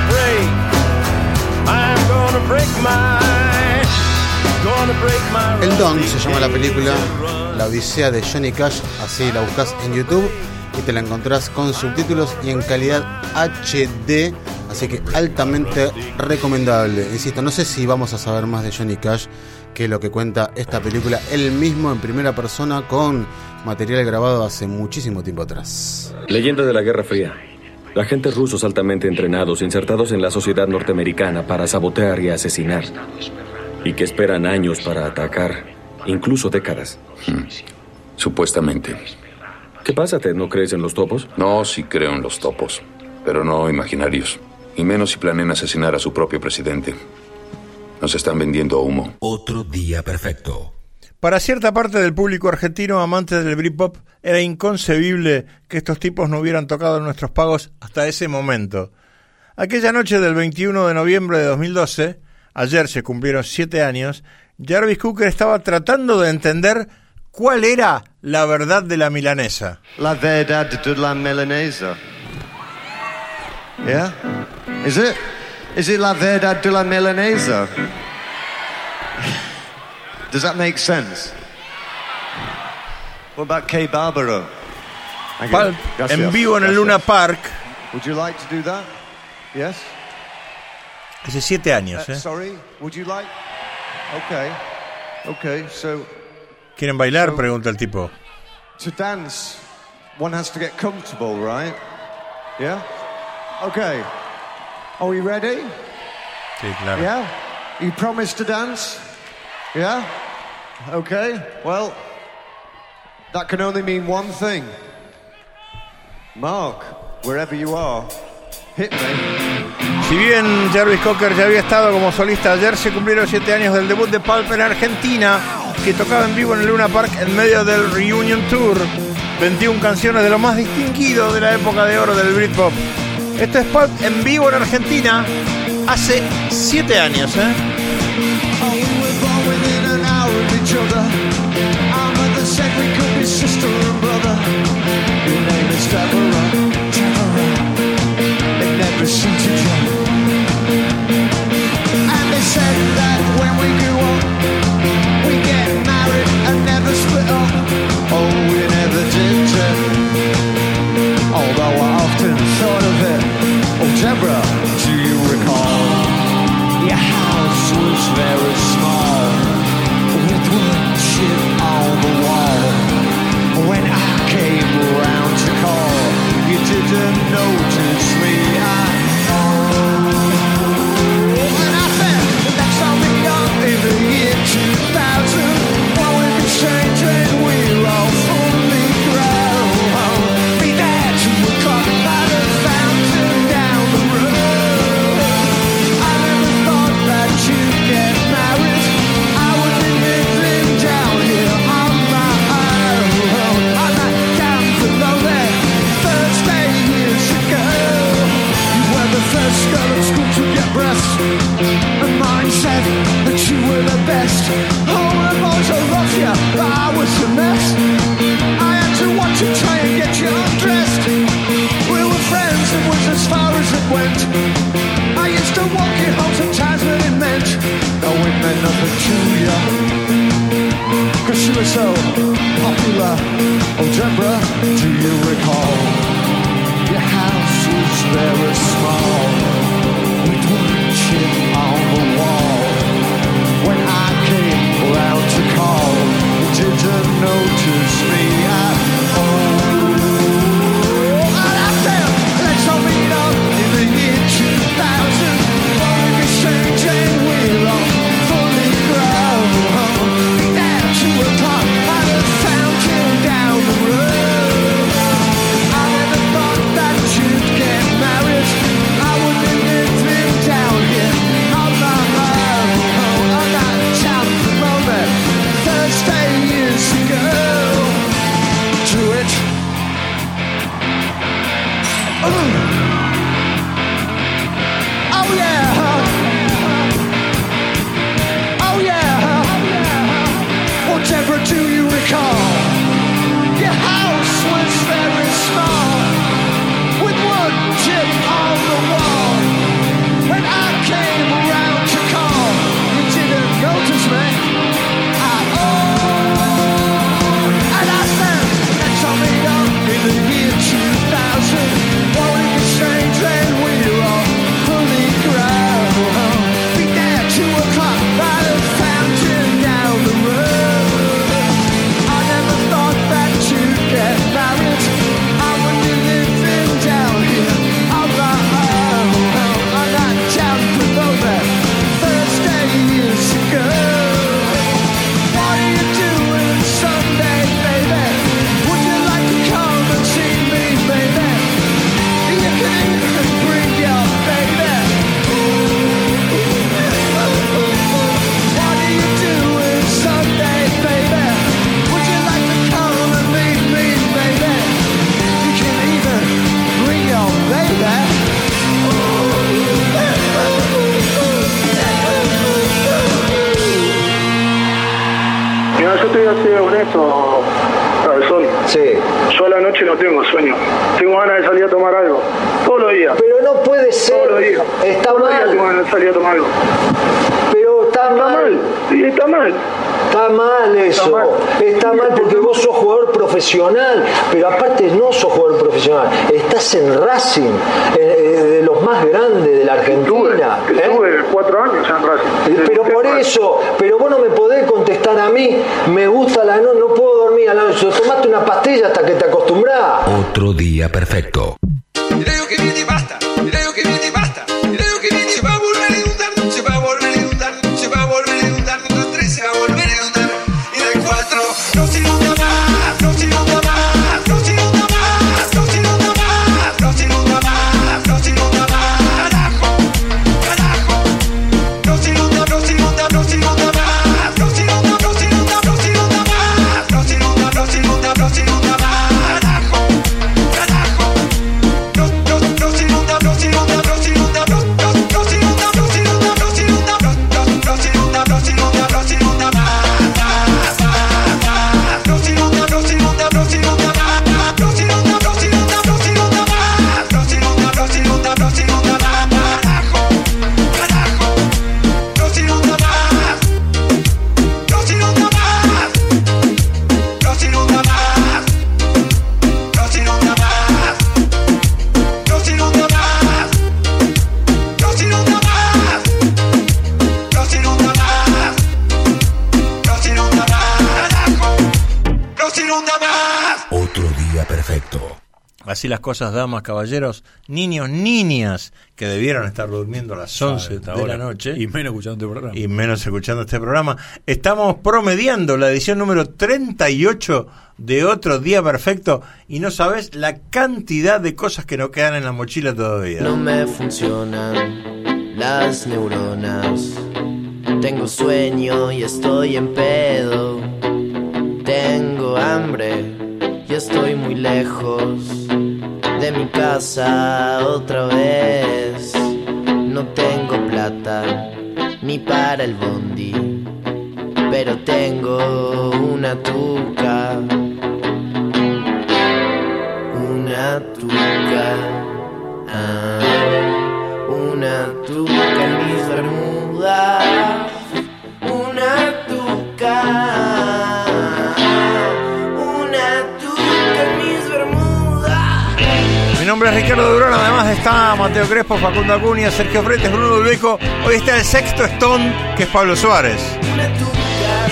break my El Don se llama la película, La Odisea de Johnny Cash, así la buscas en YouTube y te la encontrás con subtítulos y en calidad HD, así que altamente recomendable. Insisto, no sé si vamos a saber más de Johnny Cash que lo que cuenta esta película, él mismo en primera persona con material grabado hace muchísimo tiempo atrás. Leyenda de la Guerra Fría. Agentes rusos altamente entrenados insertados en la sociedad norteamericana para sabotear y asesinar, y que esperan años para atacar, incluso décadas. Supuestamente. ¿Qué pasa, Ted? ¿No crees en los topos? No, sí creo en los topos, pero no imaginarios. Y menos si planean asesinar a su propio presidente. Nos están vendiendo humo. Otro día perfecto. Para cierta parte del público argentino amante del Britpop, era inconcebible que estos tipos no hubieran tocado nuestros pagos hasta ese momento. Aquella noche del 21 de noviembre de 2012, ayer se cumplieron 7 años, Jarvis Cocker estaba tratando de entender cuál era la verdad de la milanesa. La verdad de la milanesa. Yeah? Is it? Is it la verdad de la milanesa? Does that make sense? What about Kay Barbaro? Pulp en vivo en el Luna Park. Would you like to do that? Yes? Hace 7 años, Sorry, would you like? Okay, so... ¿Quieren bailar? Pregunta el tipo. To dance, one has to get comfortable, right? Yeah? Okay. Are we ready? Sí, claro. Yeah? You promise to dance? Yeah? Okay, well, that can only mean one thing. Mark, wherever you are, hit me. Si bien Jarvis Cocker ya había estado como solista, ayer se cumplieron 7 años del debut de Pulp en Argentina, que tocaba en vivo en el Luna Park en medio del Reunion Tour. 21 canciones de lo más distinguido de la época de oro del Britpop. Esto es Pulp en vivo en Argentina hace 7 años, Each other. Our mother said we could be sister and brother. Your name is Deborah, It never seemed to drop. And they said that when we grew up, we get married and never split up. Oh, we never did, Ted. Although I often thought of it. Oh, Deborah, do you recall? Your house was very small. With one ship was a mess. I had to watch and try and get you undressed. We were friends, it was as far as it went. I used to walk you home sometimes when it meant, oh, it meant nothing to you. Cause you were so popular. Oh, Deborah, do you recall? Your house was very small, with one chip on the wall. When I came round to call, you didn't notice me at all. And I said, let's all meet up in the year 2000. We're exchanging, we're all fully grown. At 2 o'clock, I was fountain down the road. I never thought that you'd get married. I wouldn't have lived down here on my own. On that town moment, Thursday years ago. Do it. Oh yeah. Oh yeah. Well, Deborah, do you recall? Your house was very small, with one chip on the wall. When I came around to call, you didn't notice me at all. And I said, let's all meet up in the year 2000. Warring exchange and we're all fully grown. Be there 2 o'clock by the fountain down the road. I never thought that you'd get married. I wouldn't be living down here on my own. On that town promoter Thursday years ago. What are you doing Sunday, baby? Would you like to come and see me, baby? You can even bring your baby. What are you doing Sunday, baby? Would you like to come and meet me, baby? You can even bring your baby. Mira, yo te voy a ser honesto, Cabezón. Sí. Yo a la noche no tengo sueño. Tengo ganas de salir a tomar algo. Todos los días. Pero no puede ser. Todos los días. Está Todos los días mal. tengo ganas de salir a tomar algo. Pero está mal. Sí, está mal. Está mal eso. Está mal porque vos sos jugador profesional. Pero aparte no sos jugador profesional. Estás en Racing, de los más grandes de la Argentina. Estuve 4 años en Racing. Pero por eso, pero vos no me podés contestar a mí. Me gusta la noche, no puedo dormir a la noche. Tomaste una pastilla hasta que te acostumbrás. Otro día perfecto. Creo que viene y basta, creo que viene y basta, creo que viene y se va a volver a inundar, se va a volver a inundar, se va a volver a inundar, del 3 se va a volver a inundar, y del 4 no se inunda más, no se inunda más, no se inunda más, no se inunda más, no se inunda más, no se inunda más, carajo, carajo, no se inunda, no se inunda, no se inunda más, no se inunda, no se inunda, no se inunda más, no se inunda, no se inunda, no se inunda más, carajo, carajo. Así las cosas, damas, caballeros, niños, niñas, que debieron estar durmiendo a las 11 de la noche. Y menos escuchando este programa. Y menos escuchando este programa. Estamos promediando la edición número 38 de Otro Día Perfecto. Y no sabes la cantidad de cosas que nos quedan en la mochila todavía. No me funcionan las neuronas. Tengo sueño y estoy en pedo. Tengo hambre y estoy muy lejos de mi casa otra vez. No tengo plata ni para el bondi, pero tengo una tuca. Una tuca. Una tuca en mis bermudas. Una tuca. Una tuca en mis bermudas. Mi nombre es Ricardo Durán, además está Mateo Crespo, Facundo Acuña, Sergio Fretes, Bruno Dulbeco. Hoy está el sexto Stone, que es Pablo Suárez. Una tuca,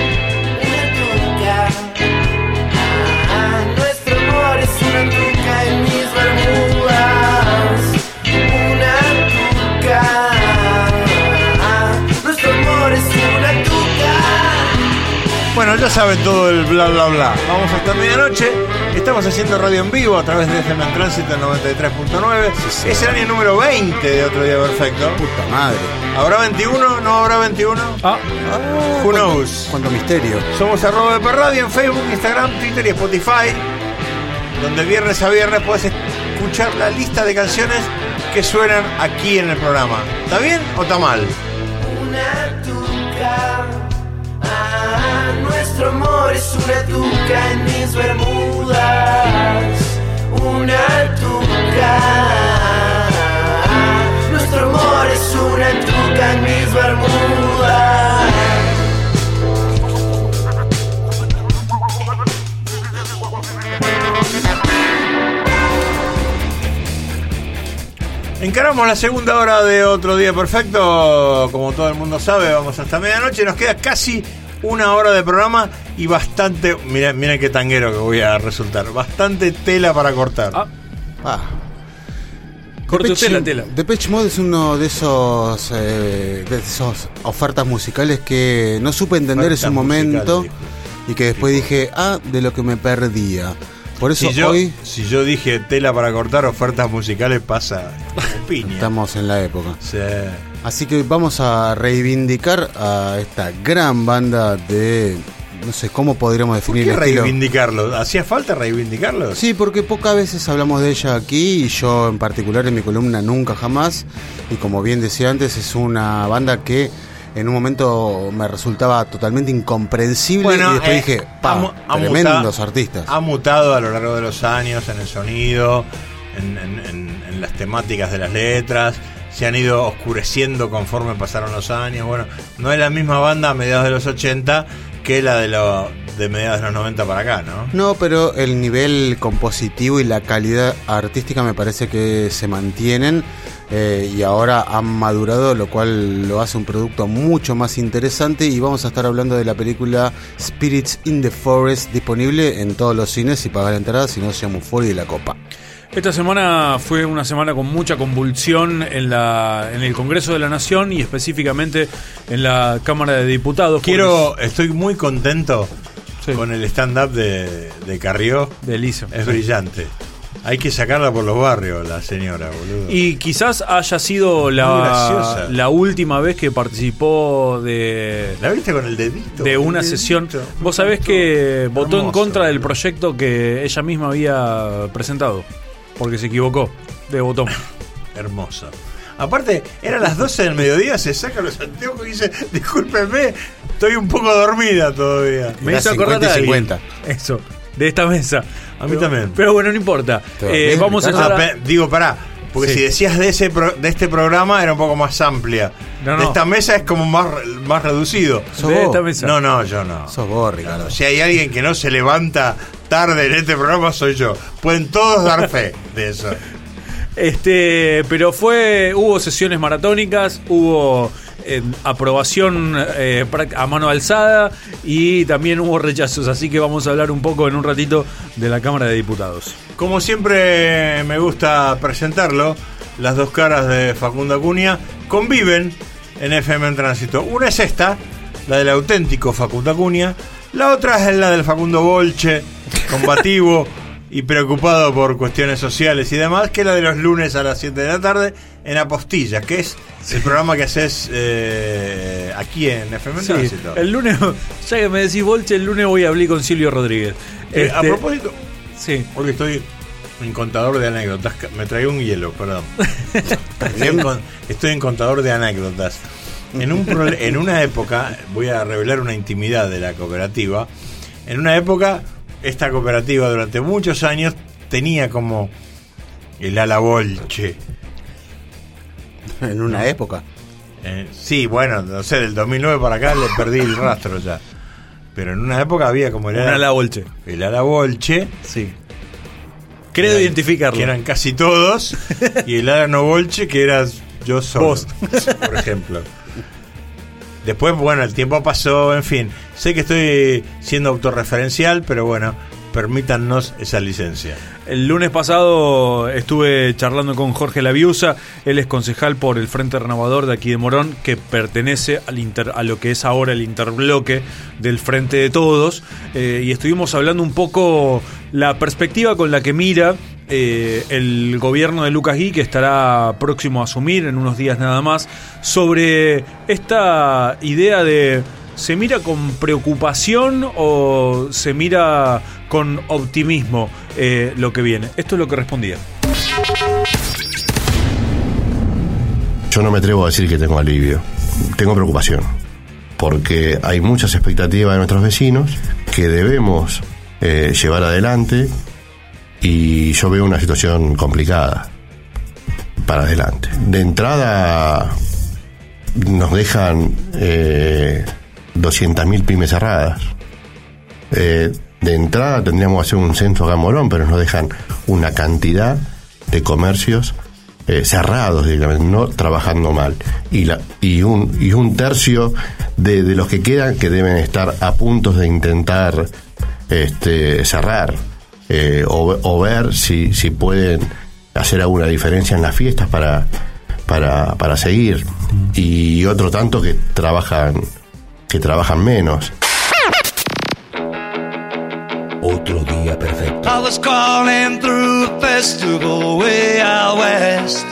nuestro amor es una tuca en mis bermudas. Una tuca, nuestro amor es una tuca. Bueno, ya saben todo el bla bla bla. Vamos hasta medianoche. Estamos haciendo radio en vivo a través de FM en Tránsito en 93.9. Sí. Es el año número 20 de Otro Día Perfecto. Puta madre. ¿Habrá 21? ¿No habrá 21? Who knows? Cuánto misterio. Somos @de Radio en Facebook, Instagram, Twitter y Spotify, donde viernes a viernes puedes escuchar la lista de canciones que suenan aquí en el programa. ¿Está bien o está mal? Una tuca, nuestro amor es una tuca en mis bermudas. Una tuca, nuestro amor es una tuca en mis bermudas. Encaramos la segunda hora de Otro Día Perfecto. Como todo el mundo sabe, vamos hasta medianoche. Nos queda casi una hora de programa y bastante... Miren qué tanguero que voy a resultar. Bastante tela para cortar. Corte usted la tela. Depeche Mode es uno de esos ofertas musicales que no supe entender en su momento y que después dije, de lo que me perdía. Por eso si yo dije tela para cortar, ofertas musicales, pasa piña. Estamos en la época. Sí. Así que vamos a reivindicar a esta gran banda de... No sé cómo podríamos definir ¿Por qué reivindicarlo? ¿Hacía falta reivindicarlo? Sí, porque pocas veces hablamos de ella aquí y yo en particular en mi columna nunca jamás. Y como bien decía antes, es una banda que en un momento me resultaba totalmente incomprensible y después dije, tremendos artistas. Ha mutado a lo largo de los años en el sonido, en las temáticas de las letras. Se han ido oscureciendo conforme pasaron los años. Bueno, no es la misma banda a mediados de los 80 que la de mediados de los 90 para acá, ¿no? No, pero el nivel compositivo y la calidad artística me parece que se mantienen y ahora han madurado, lo cual lo hace un producto mucho más interesante. Y vamos a estar hablando de la película Spirits in the Forest, disponible en todos los cines y pagar la entrada, si no se llama Euphoria y la Copa. Esta semana fue una semana con mucha convulsión en el Congreso de la Nación y específicamente en la Cámara de Diputados. Estoy muy contento con el stand-up de Carrió. De Elisa. Es brillante. Hay que sacarla por los barrios, la señora, boludo. Y quizás haya sido la última vez que participó de... ¿La viste con el dedito? De una sesión. Vos sabés que votó en contra del proyecto que ella misma había presentado. Porque se equivocó de botón. Hermosa. Aparte, eran las 12 del mediodía, se saca los anteojos y dice, discúlpenme, estoy un poco dormida todavía. Me hizo acordar de 50. Eso, de esta mesa. A mí también. Pero bueno, no importa. Vamos a estar... Digo, pará, porque si decías de este programa era un poco más amplia. No. De esta mesa es como más reducido. ¿De esta mesa? No, yo no. Sos vos, Ricardo. Si hay alguien que no se levanta tarde en este programa, soy yo. Pueden todos dar fe de eso. Pero hubo sesiones maratónicas, hubo aprobación a mano alzada y también hubo rechazos, así que vamos a hablar un poco en un ratito de la Cámara de Diputados. Como siempre me gusta presentarlo, las dos caras de Facundo Acuña conviven en FM en Tránsito. Una es esta, la del auténtico Facundo Acuña, la otra es la del Facundo Bolche, combativo y preocupado por cuestiones sociales y demás, que es la de los lunes a las 7 de la tarde en Apostilla, que es el programa que haces aquí en FM en Tránsito. El lunes, ya que me decís Bolche, el lunes voy a hablar con Silvio Rodríguez. A propósito, porque estoy en contador de anécdotas, me traigo un hielo, perdón. Estoy en contador de anécdotas. En una época, voy a revelar una intimidad de la cooperativa. En una época, esta cooperativa durante muchos años tenía como el ala bolche. En una época. Sí, bueno, no sé, del 2009 para acá le perdí el rastro ya. Pero en una época había como el ala bolche. El ala bolche. Sí. Creo identificarlo. Que eran casi todos. Y el ala no bolche, que eras yo solo. Vos. Por ejemplo. Después, bueno, el tiempo pasó, en fin. Sé que estoy siendo autorreferencial, pero bueno, permítannos esa licencia. El lunes pasado estuve charlando con Jorge Laviusa. Él es concejal por el Frente Renovador de aquí de Morón, que pertenece a lo que es ahora el interbloque del Frente de Todos. Y estuvimos hablando un poco la perspectiva con la que mira el gobierno de Lucas Gui, que estará próximo a asumir en unos días nada más, sobre esta idea de ¿se mira con preocupación o se mira con optimismo lo que viene? Esto es lo que respondía. Yo no me atrevo a decir que tengo alivio. Tengo preocupación. Porque hay muchas expectativas de nuestros vecinos que debemos llevar adelante, y yo veo una situación complicada para adelante. De entrada nos dejan 200.000 pymes cerradas. De entrada tendríamos que hacer un censo acá en Morón, pero nos dejan una cantidad de comercios cerrados, digamos, no trabajando mal. Y un tercio de los que quedan que deben estar a punto de intentar cerrar. O ver si pueden hacer alguna diferencia en las fiestas para seguir. Y otro tanto que trabajan menos. Otro día perfecto. I was calling through a festival way out west.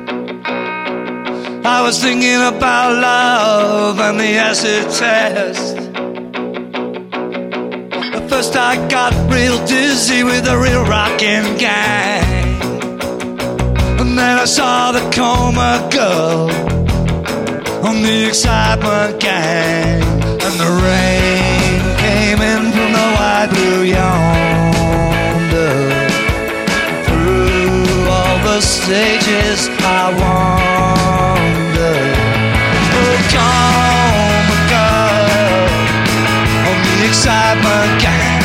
I was thinking about love and the acid test. At first I got real dizzy with the real rockin' gang. And then I saw the coma girl on the excitement gang. And the rain came in from the wide blue yonder. Through all the stages I wander. Oh, coma girl on the excitement gang.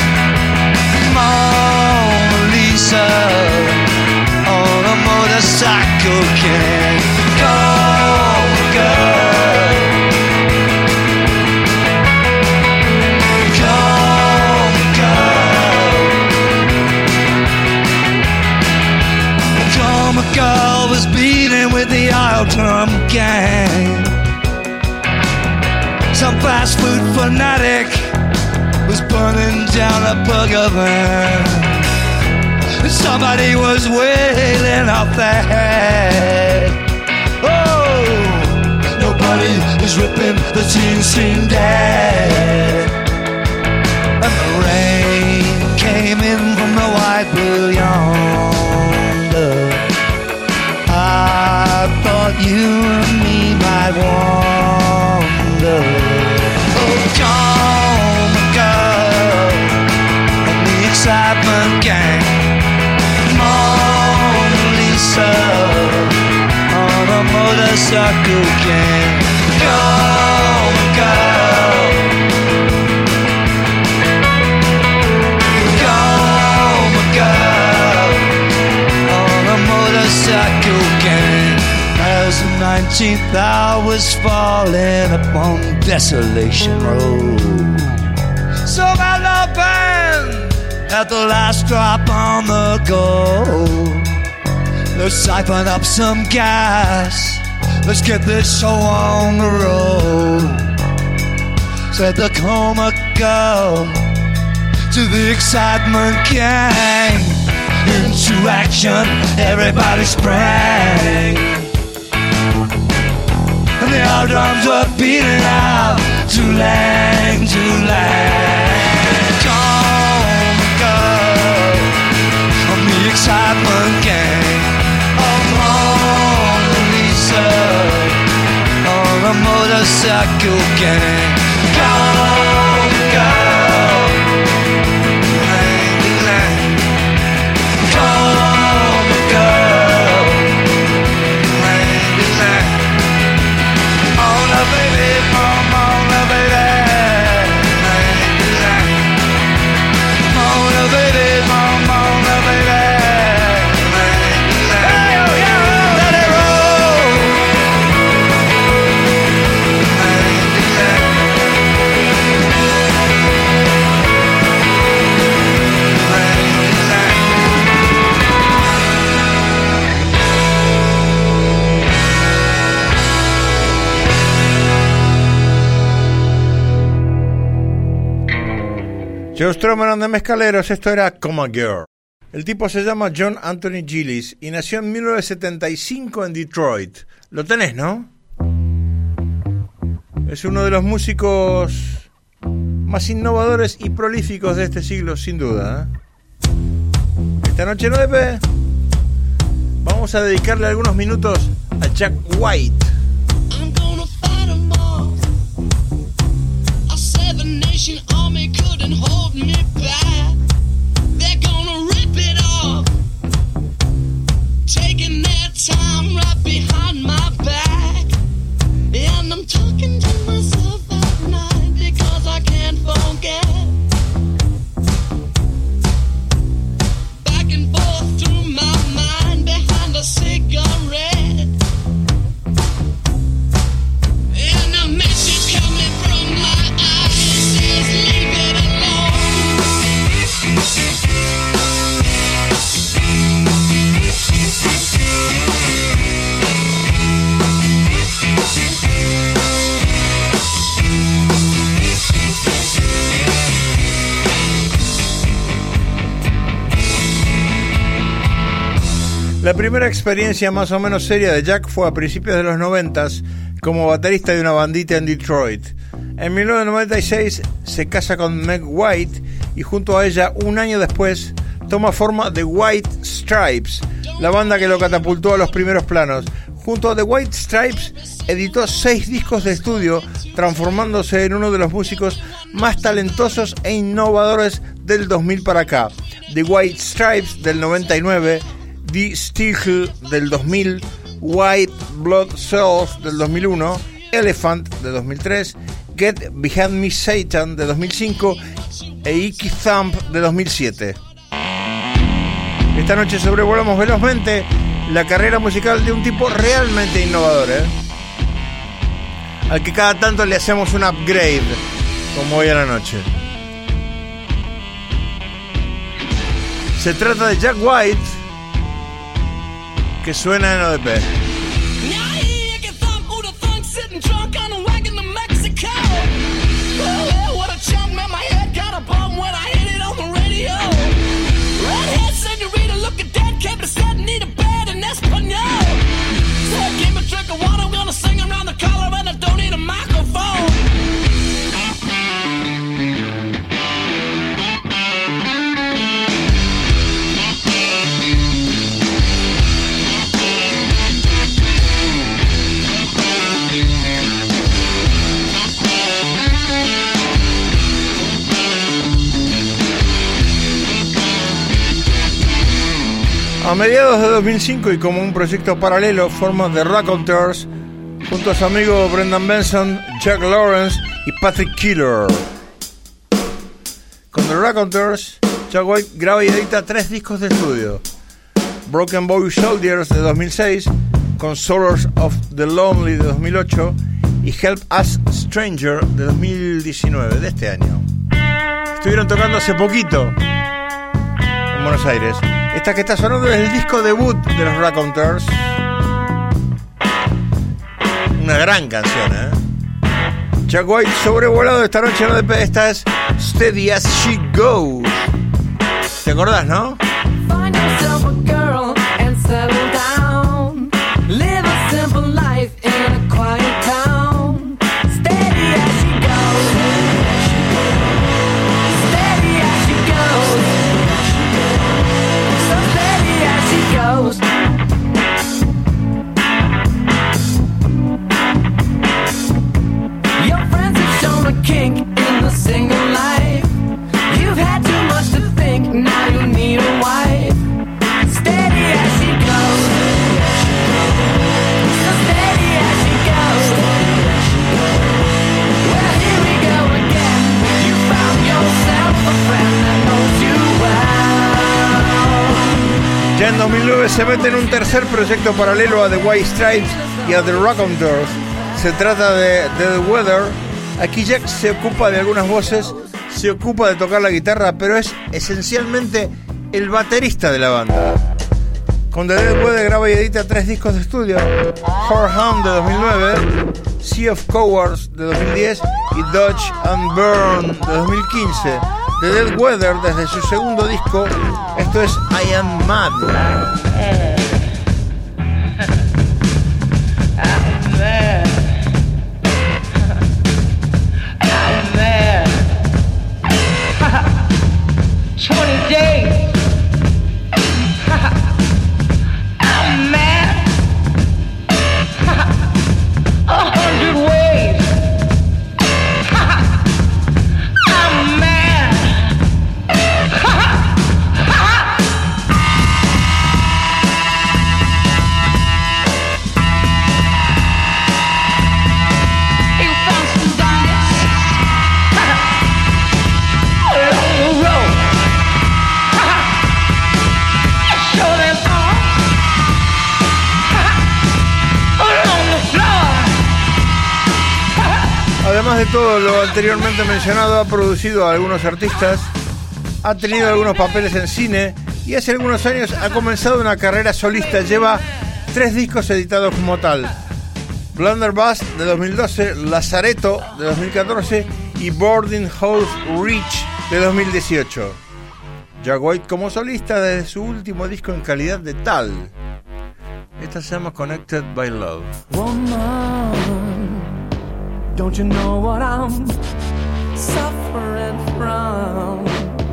Mona Lisa on a motorcycle gang. Coma girl, coma girl. Coma girl was beating with the oil drum gang. Some fast food fanatic was burning down a burger van. Somebody was wailing off their head. Oh, nobody is ripping the teen scene dead. And the rain came in from the white blue yonder. I thought you and me might wander. Oh, coma girl and the excitement gang. Mona Lisa on a motorcycle gang. Coma girl, coma girl on a motorcycle gang. As the 19th hour was falling upon Desolation Road, so my love band at the last drop on the go. Let's siphon up some gas. Let's get this show on the road. Said the coma girl to the excitement gang. Into action, everybody sprang. And the old drums were beating out. Too-lang, too-lang. Coma girl on the excitement gang. Oh, Mona Lisa on a motorcycle psycho gang. Come, girl, Layla. Come, girl, Layla. Oh, the baby, mama, the baby, Layla. Oh, the baby, mama, the baby, Layla. Hey, oh, yeah, let it roll. Joe Strummer and the Mescaleros, esto era Come on Girl. El tipo se llama John Anthony Gillis y nació en 1975 en Detroit. Lo tenés, ¿no? Es uno de los músicos más innovadores y prolíficos de este siglo, sin duda, ¿eh? Esta noche 9 vamos a dedicarle algunos minutos a Jack White. I'm gonna fight 'em all. A 7-nation army couldn't hold me back. They're gonna rip it off, taking their time right behind my back. And I'm talking to myself at night because I can't forget. Back and forth through my mind behind a cigarette. And a message coming from my eyes says leave it alone. La primera experiencia más o menos seria de Jack fue a principios de los 90s como baterista de una bandita en Detroit. En 1996 se casa con Meg White y junto a ella, un año después, toma forma The White Stripes, la banda que lo catapultó a los primeros planos. Junto a The White Stripes editó 6 discos de estudio, transformándose en uno de los músicos más talentosos e innovadores del 2000 para acá. The White Stripes del 99, The Stihl del 2000, White Blood Cells del 2001, Elephant de 2003, Get Behind Me Satan de 2005 e Icky Thump de 2007. Esta noche sobrevolamos velozmente la carrera musical de un tipo realmente innovador, al que cada tanto le hacemos un upgrade, como hoy a la noche. Se trata de Jack White, que suena en ODP. A mediados de 2005 y como un proyecto paralelo forma The Raconteurs junto a su amigo Brendan Benson, Jack Lawrence y Patrick Keeler. Con The Raconteurs, Jack White graba y edita 3 discos de estudio: Broken Boy Soldiers de 2006, Consolers of the Lonely de 2008 y Help Us Stranger de 2019, de este año. Estuvieron tocando hace poquito en Buenos Aires. Esta que está sonando es el disco debut de los Raconteurs. Una gran canción, Jack White sobrevolado esta noche en ODP. Esta es Steady As She Goes. ¿Te acordás, no? Find yourself a girl and settle down. Live a simple life in a quiet town. Steady as she goes. Steady as she goes. So steady as she goes. Ya en 2009 se mete en un tercer proyecto paralelo a The White Stripes y a The Raconteurs. Se trata de The Weather. Aquí Jack se ocupa de algunas voces, se ocupa de tocar la guitarra, pero es esencialmente el baterista de la banda. Con The Dead Weather graba y edita 3 discos de estudio: Whorehound de 2009, Sea of Cowards de 2010 y Dodge and Burn de 2015. The Dead Weather desde su segundo disco, esto es I Am Mad. Además de todo lo anteriormente mencionado, ha producido a algunos artistas, ha tenido algunos papeles en cine y hace algunos años ha comenzado una carrera solista. Lleva 3 discos editados como tal: Blunderbuss de 2012, Lazaretto de 2014 y Boarding House Reach de 2018. Jack White como solista desde su último disco en calidad de tal. Esta se llama Connected by Love. Don't you know what I'm suffering from?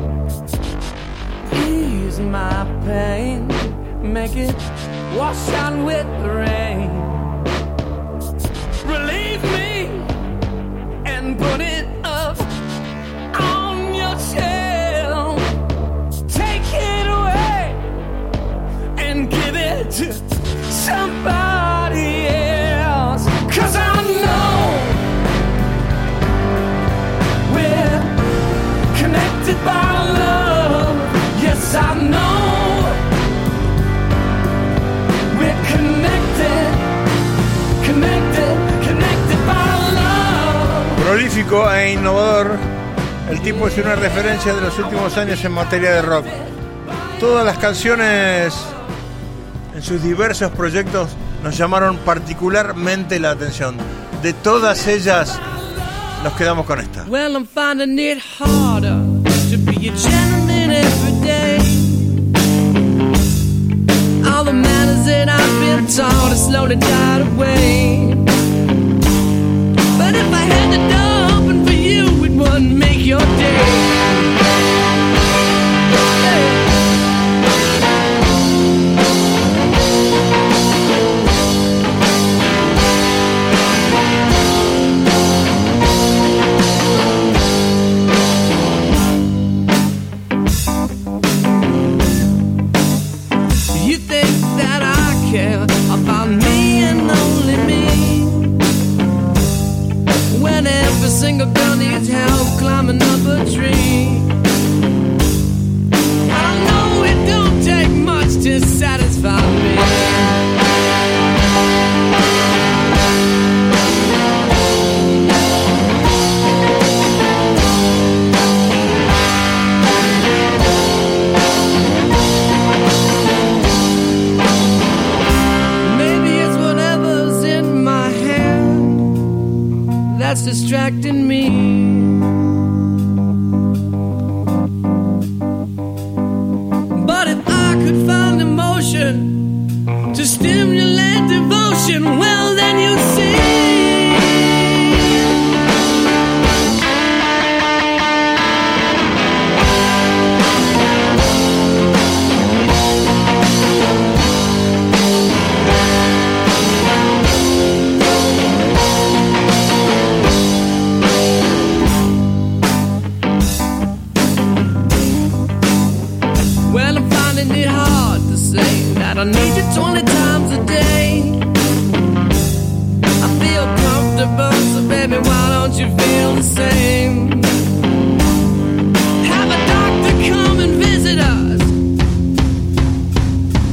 Ease my pain, make it wash out with the rain. Relieve me and put it up on your tail. Take it away and give it to somebody else. 'Cause I know we're connected by love. Yes, I know we're connected, connected by love. Prolífico e innovador, el tipo es una referencia de los últimos años en materia de rock. Todas las canciones en sus diversos proyectos nos llamaron particularmente la atención. De todas ellas, nos quedamos con esta. Well, I'm finding it harder to be a gentleman every day. All the manners that I've been taught have slowly died away. But if I had the door open for you, it wouldn't make your day. About me and only me. When every single girl needs help climbing up a tree. I know it don't take much to satisfy me. That's distracting me. But if I could find emotion to stimulate devotion, well then you'd see. I need you 20 times a day. I feel comfortable, so baby, why don't you feel the same? Have a doctor come and visit us.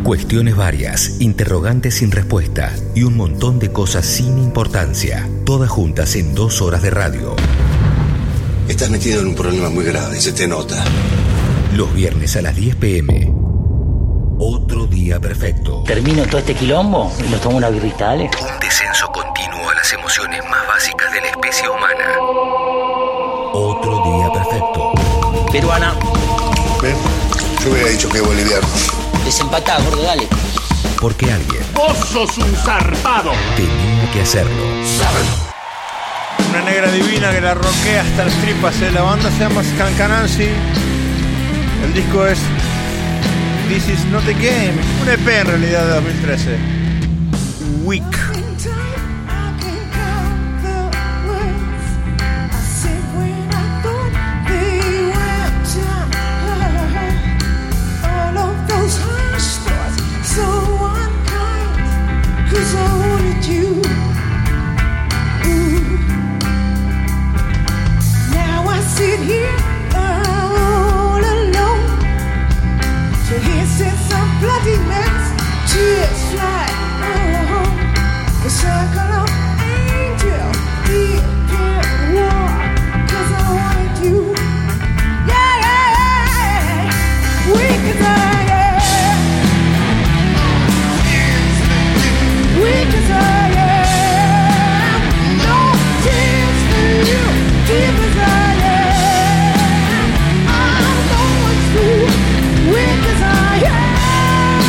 Cuestiones varias, interrogantes sin respuesta y un montón de cosas sin importancia. Todas juntas en 2 horas de radio. Estás metido en un problema muy grave, se te nota. Los viernes a las 10 p.m. Otro día perfecto. Termino todo este quilombo y nos tomo una birrita, ¿vale? Un descenso continuo a las emociones más básicas de la especie humana. Otro día perfecto. Peruana. ¿Ven? Yo hubiera dicho que boliviano. Desempatá, gordo, dale. Porque alguien ¡Vos sos un zarpado! tenía que hacerlo. Una negra divina que la roquea hasta las tripas. La banda se llama Skankanansi. El disco es This Is Not a Game. Un EP en realidad de 2013. Weak. Cause I wanted you. Ooh. Now I sit here all alone. So here sits a bloody mess. Tears fly. Oh, the circle of angels. Deep in war. Cause I wanted you. Yeah, yeah, yeah. Weak as I am. Weak as I am, no tears for you. Deep as I am, I'm going through. Weak as I am.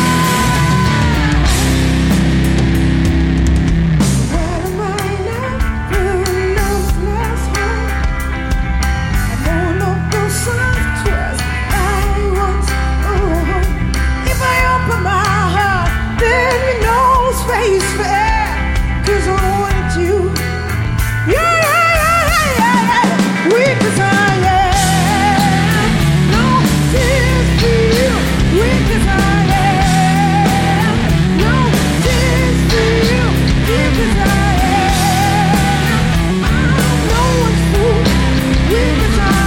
Where am I now? Burning those last home. I'm all of those soft words I once. Oh, if I open my heart, then you know. Face fair, cause I wanted you. Yeah, yeah, yeah, yeah, yeah. Weak as I am, no tears for you. Weak as I am, no tears for you. Deep as I am, I'm no one's fool. Weak as I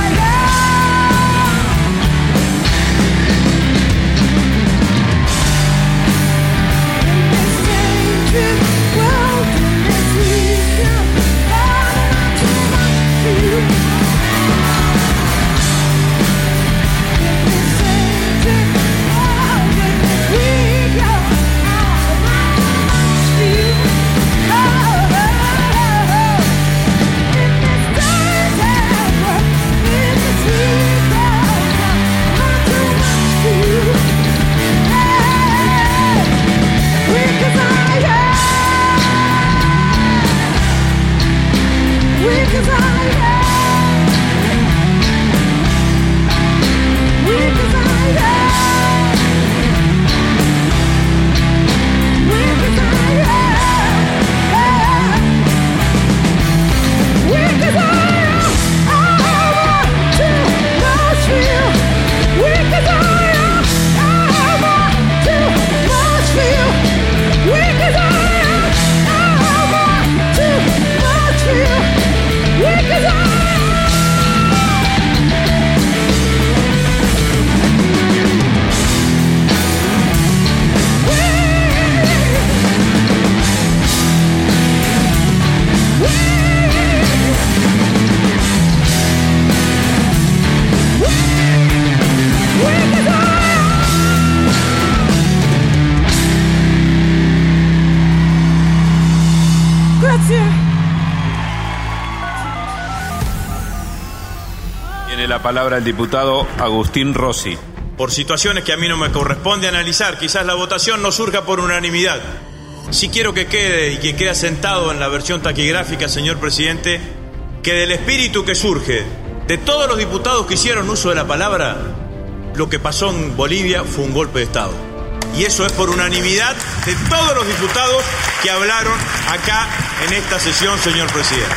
Tiene la palabra el diputado Agustín Rossi. Por situaciones que a mí no me corresponde analizar, quizás la votación no surja por unanimidad. Sí quiero que quede y que quede asentado en la versión taquigráfica, señor presidente, que del espíritu que surge de todos los diputados que hicieron uso de la palabra, lo que pasó en Bolivia fue un golpe de Estado. Y eso es por unanimidad de todos los diputados que hablaron acá en esta sesión, señor presidente.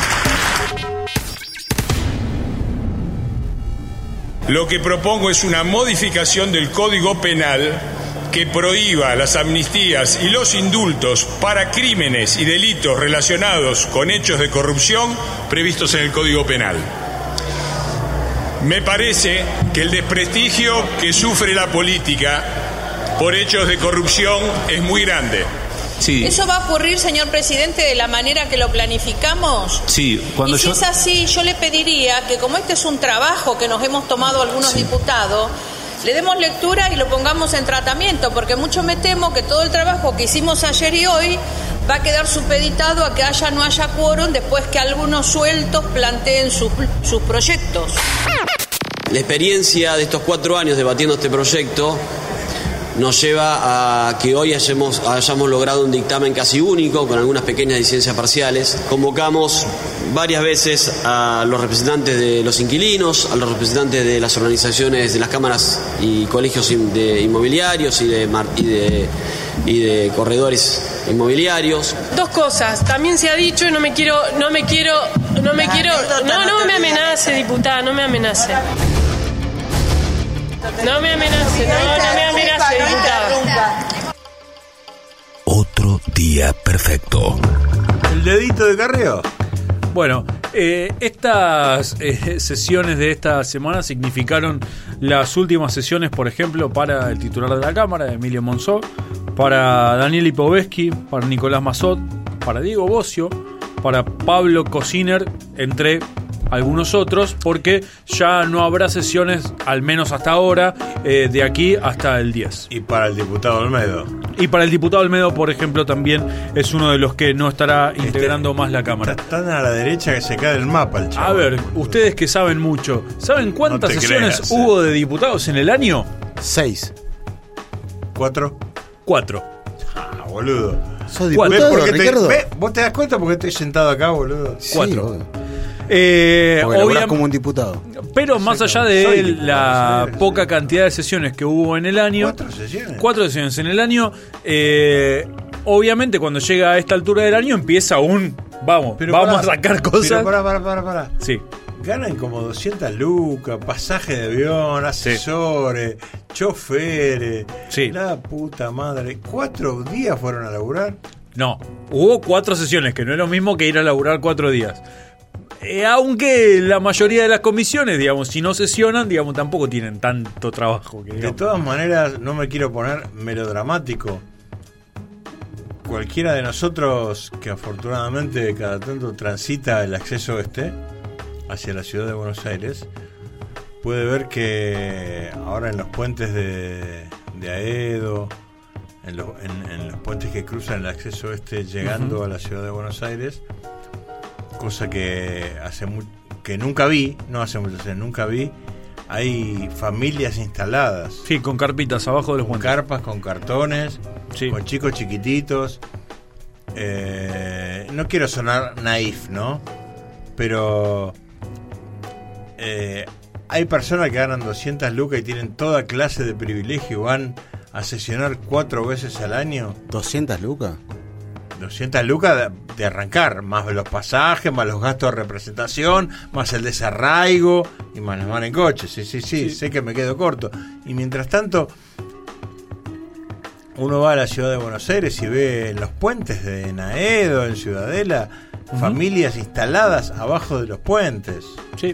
Lo que propongo es una modificación del Código Penal que prohíba las amnistías y los indultos para crímenes y delitos relacionados con hechos de corrupción previstos en el Código Penal. Me parece que el desprestigio que sufre la política por hechos de corrupción es muy grande. Sí. ¿Eso va a ocurrir, señor presidente, de la manera que lo planificamos? Sí, cuando y si es así, yo le pediría que, como este es un trabajo que nos hemos tomado algunos diputados, le demos lectura y lo pongamos en tratamiento, porque mucho me temo que todo el trabajo que hicimos ayer y hoy va a quedar supeditado a que haya o no haya quórum después que algunos sueltos planteen sus proyectos. La experiencia de estos 4 años debatiendo este proyecto nos lleva a que hoy hayamos logrado un dictamen casi único, con algunas pequeñas disidencias parciales. Convocamos varias veces a los representantes de los inquilinos, a los representantes de las organizaciones de las cámaras y colegios de inmobiliarios y de corredores inmobiliarios. 2 cosas, también se ha dicho y no me amenace, diputada, no me amenace. No me amenace, diputada. Otro día perfecto. El dedito de Carrió. Bueno, estas sesiones de esta semana significaron las últimas sesiones, por ejemplo, para el titular de la Cámara, Emilio Monzó, para Daniel Lipovetsky, para Nicolás Massot, para Diego Bocio, para Pablo Cosiner, entre algunos otros, porque ya no habrá sesiones, al menos hasta ahora, de aquí hasta el 10. Y para el diputado Olmedo. Y para el diputado Olmedo, por ejemplo, también es uno de los que no estará integrando más la Cámara. Está tan a la derecha que se cae del mapa el chaval. A ver, ustedes que saben mucho, ¿saben cuántas sesiones hubo de diputados en el año? 6. 4. 4. Ah, boludo. ¿Sos diputado, Ricardo? ¿Vos te das cuenta porque estoy sentado acá, boludo? 4. Porque laburás como un diputado. Pero más allá de la poca cantidad de sesiones que hubo en el año, 4 sesiones en el año, obviamente cuando llega a esta altura del año empieza vamos a sacar cosas. Pero pará. Sí. Ganan como 200 lucas, pasaje de avión, asesores, choferes. Sí. La puta madre. 4 días fueron a laburar. No, hubo 4 sesiones, que no es lo mismo que ir a laburar 4 días. Aunque la mayoría de las comisiones, digamos, si no sesionan, digamos, tampoco tienen tanto trabajo. De todas maneras, no me quiero poner melodramático. Cualquiera de nosotros que afortunadamente cada tanto transita el acceso oeste hacia la ciudad de Buenos Aires, puede ver que ahora en los puentes de Aedo, en los puentes que cruzan el acceso oeste llegando a la ciudad de Buenos Aires, cosa que que nunca vi, no hace muchos años, nunca vi, hay familias instaladas. Sí, con carpitas abajo de los puentes. Con carpas, con cartones, con chicos chiquititos. No quiero sonar naif, ¿no? Pero hay personas que ganan 200 lucas y tienen toda clase de privilegio, van a sesionar 4 veces al año. ¿200 lucas? 200 lucas de arrancar, más los pasajes, más los gastos de representación, más el desarraigo y más las manos en coche. Sí, sé que me quedo corto. Y mientras tanto, uno va a la ciudad de Buenos Aires y ve en los puentes de Naedo, en Ciudadela, familias instaladas abajo de los puentes. Sí.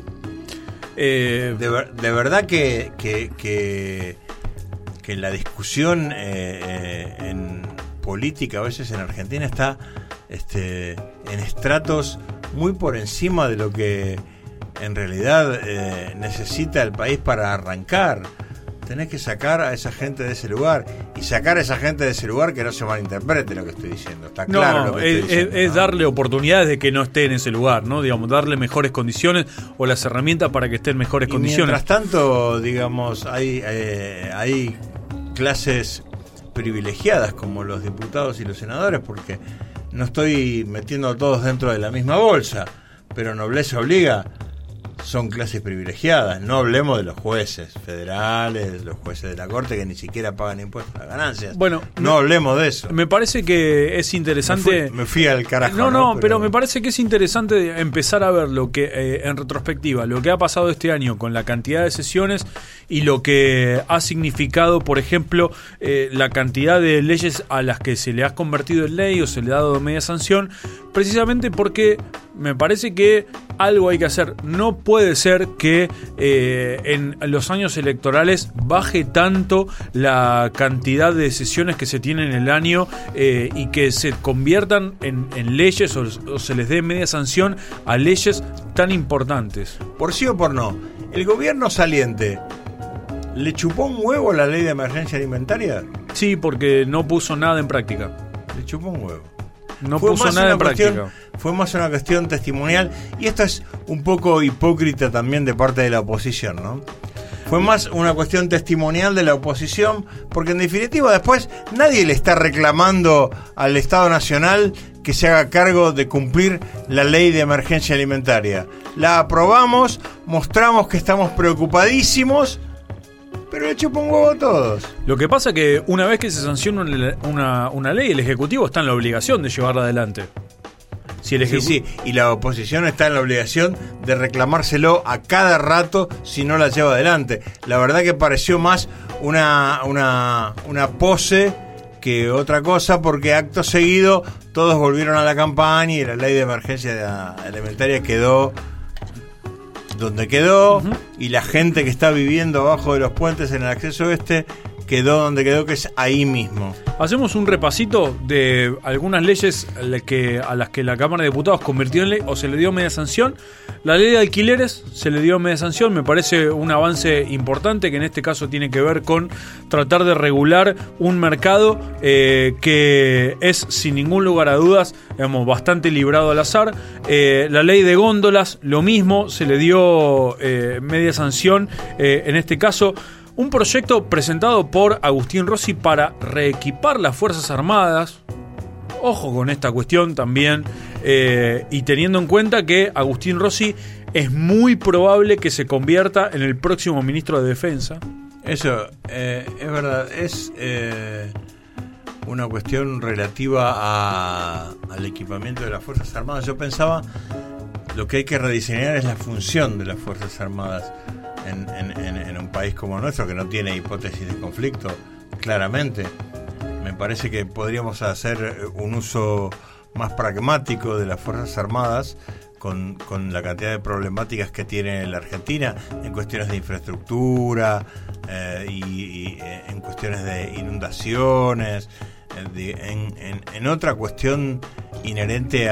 De verdad que la discusión en política a veces en Argentina está en estratos muy por encima de lo que en realidad necesita el país para arrancar. Tenés que sacar a esa gente de ese lugar y sacar a esa gente de ese lugar, que no se malinterprete lo que estoy diciendo. Está claro lo que estoy diciendo. Es darle oportunidades de que no esté en ese lugar, ¿no? Digamos, darle mejores condiciones o las herramientas para que esté en mejores condiciones. Mientras tanto, digamos, hay clases privilegiadas como los diputados y los senadores, porque no estoy metiendo a todos dentro de la misma bolsa, pero nobleza obliga, son clases privilegiadas. No hablemos de los jueces federales, los jueces de la corte que ni siquiera pagan impuestos a las ganancias. Bueno, no hablemos de eso. Me parece que es interesante. Me fui al carajo. No, pero me parece que es interesante empezar a ver lo que en retrospectiva, lo que ha pasado este año con la cantidad de sesiones y lo que ha significado, por ejemplo, la cantidad de leyes a las que se le ha convertido en ley o se le ha dado media sanción, precisamente porque me parece que algo hay que hacer. No puede ser que en los años electorales baje tanto la cantidad de sesiones que se tienen en el año y que se conviertan en leyes o se les dé media sanción a leyes tan importantes. Por sí o por no, el gobierno saliente ¿le chupó un huevo la ley de emergencia alimentaria? Sí, porque no puso nada en práctica. Le chupó un huevo. No puso nada en práctica. Fue más una cuestión testimonial, y esto es un poco hipócrita también de parte de la oposición, ¿no? Fue más una cuestión testimonial de la oposición, porque en definitiva después nadie le está reclamando al Estado Nacional que se haga cargo de cumplir la ley de emergencia alimentaria. La aprobamos, mostramos que estamos preocupadísimos, pero le chupa un huevo a todos. Lo que pasa es que una vez que se sanciona una ley, el Ejecutivo está en la obligación de llevarla adelante. Si el Sí, y la oposición está en la obligación de reclamárselo a cada rato si no la lleva adelante. La verdad que pareció más una pose que otra cosa, porque acto seguido todos volvieron a la campaña y la ley de emergencia alimentaria quedó donde quedó, y la gente que está viviendo abajo de los puentes en el acceso oeste quedó donde quedó, que es ahí mismo. Hacemos un repasito de algunas leyes a las que la Cámara de Diputados convirtió en ley o se le dio media sanción. La ley de alquileres se le dio media sanción, me parece un avance importante, que en este caso tiene que ver con tratar de regular un mercado que es, sin ningún lugar a dudas, digamos, bastante librado al azar. La ley de góndolas, lo mismo, se le dio media sanción, en este caso. Un proyecto presentado por Agustín Rossi para reequipar las Fuerzas Armadas. Ojo con esta cuestión también, y teniendo en cuenta que Agustín Rossi es muy probable que se convierta en el próximo ministro de Defensa. Eso es verdad, es una cuestión relativa al equipamiento de las Fuerzas Armadas. Yo pensaba, lo que hay que rediseñar es la función de las Fuerzas Armadas en un país como nuestro, que no tiene hipótesis de conflicto, claramente. Me parece que podríamos hacer un uso más pragmático de las Fuerzas Armadas con la cantidad de problemáticas que tiene la Argentina en cuestiones de infraestructura, y en cuestiones de inundaciones, en otra cuestión inherente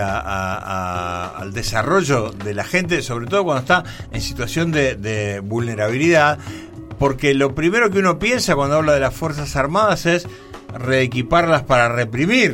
al desarrollo de la gente, sobre todo cuando está en situación de vulnerabilidad, porque lo primero que uno piensa cuando habla de las Fuerzas Armadas es reequiparlas para reprimir,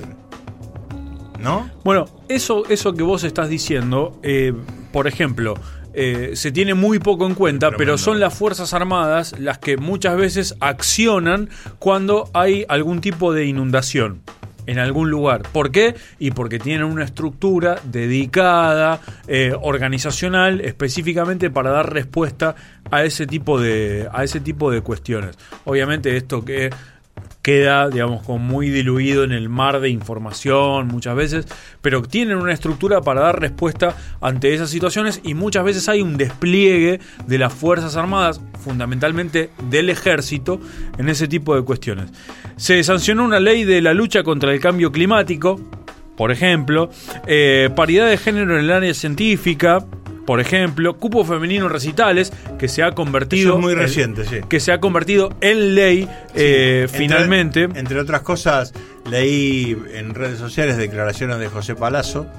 ¿no? Bueno, eso que vos estás diciendo, por ejemplo, se tiene muy poco en cuenta, pero son las Fuerzas Armadas las que muchas veces accionan cuando hay algún tipo de inundación en algún lugar. ¿Por qué? Y porque tienen una estructura dedicada, organizacional, específicamente para dar respuesta a ese tipo de cuestiones. Obviamente esto que queda, digamos, como muy diluido en el mar de información muchas veces, pero tienen una estructura para dar respuesta ante esas situaciones, y muchas veces hay un despliegue de las Fuerzas Armadas, fundamentalmente del Ejército, en ese tipo de cuestiones. Se sancionó una ley de la lucha contra el cambio climático, por ejemplo, paridad de género en el área científica, por ejemplo, cupo femenino en recitales, que se ha convertido... Eso es muy reciente, sí. Que se ha convertido en ley, finalmente. Entre otras cosas, leí en redes sociales declaraciones de José Palazzo,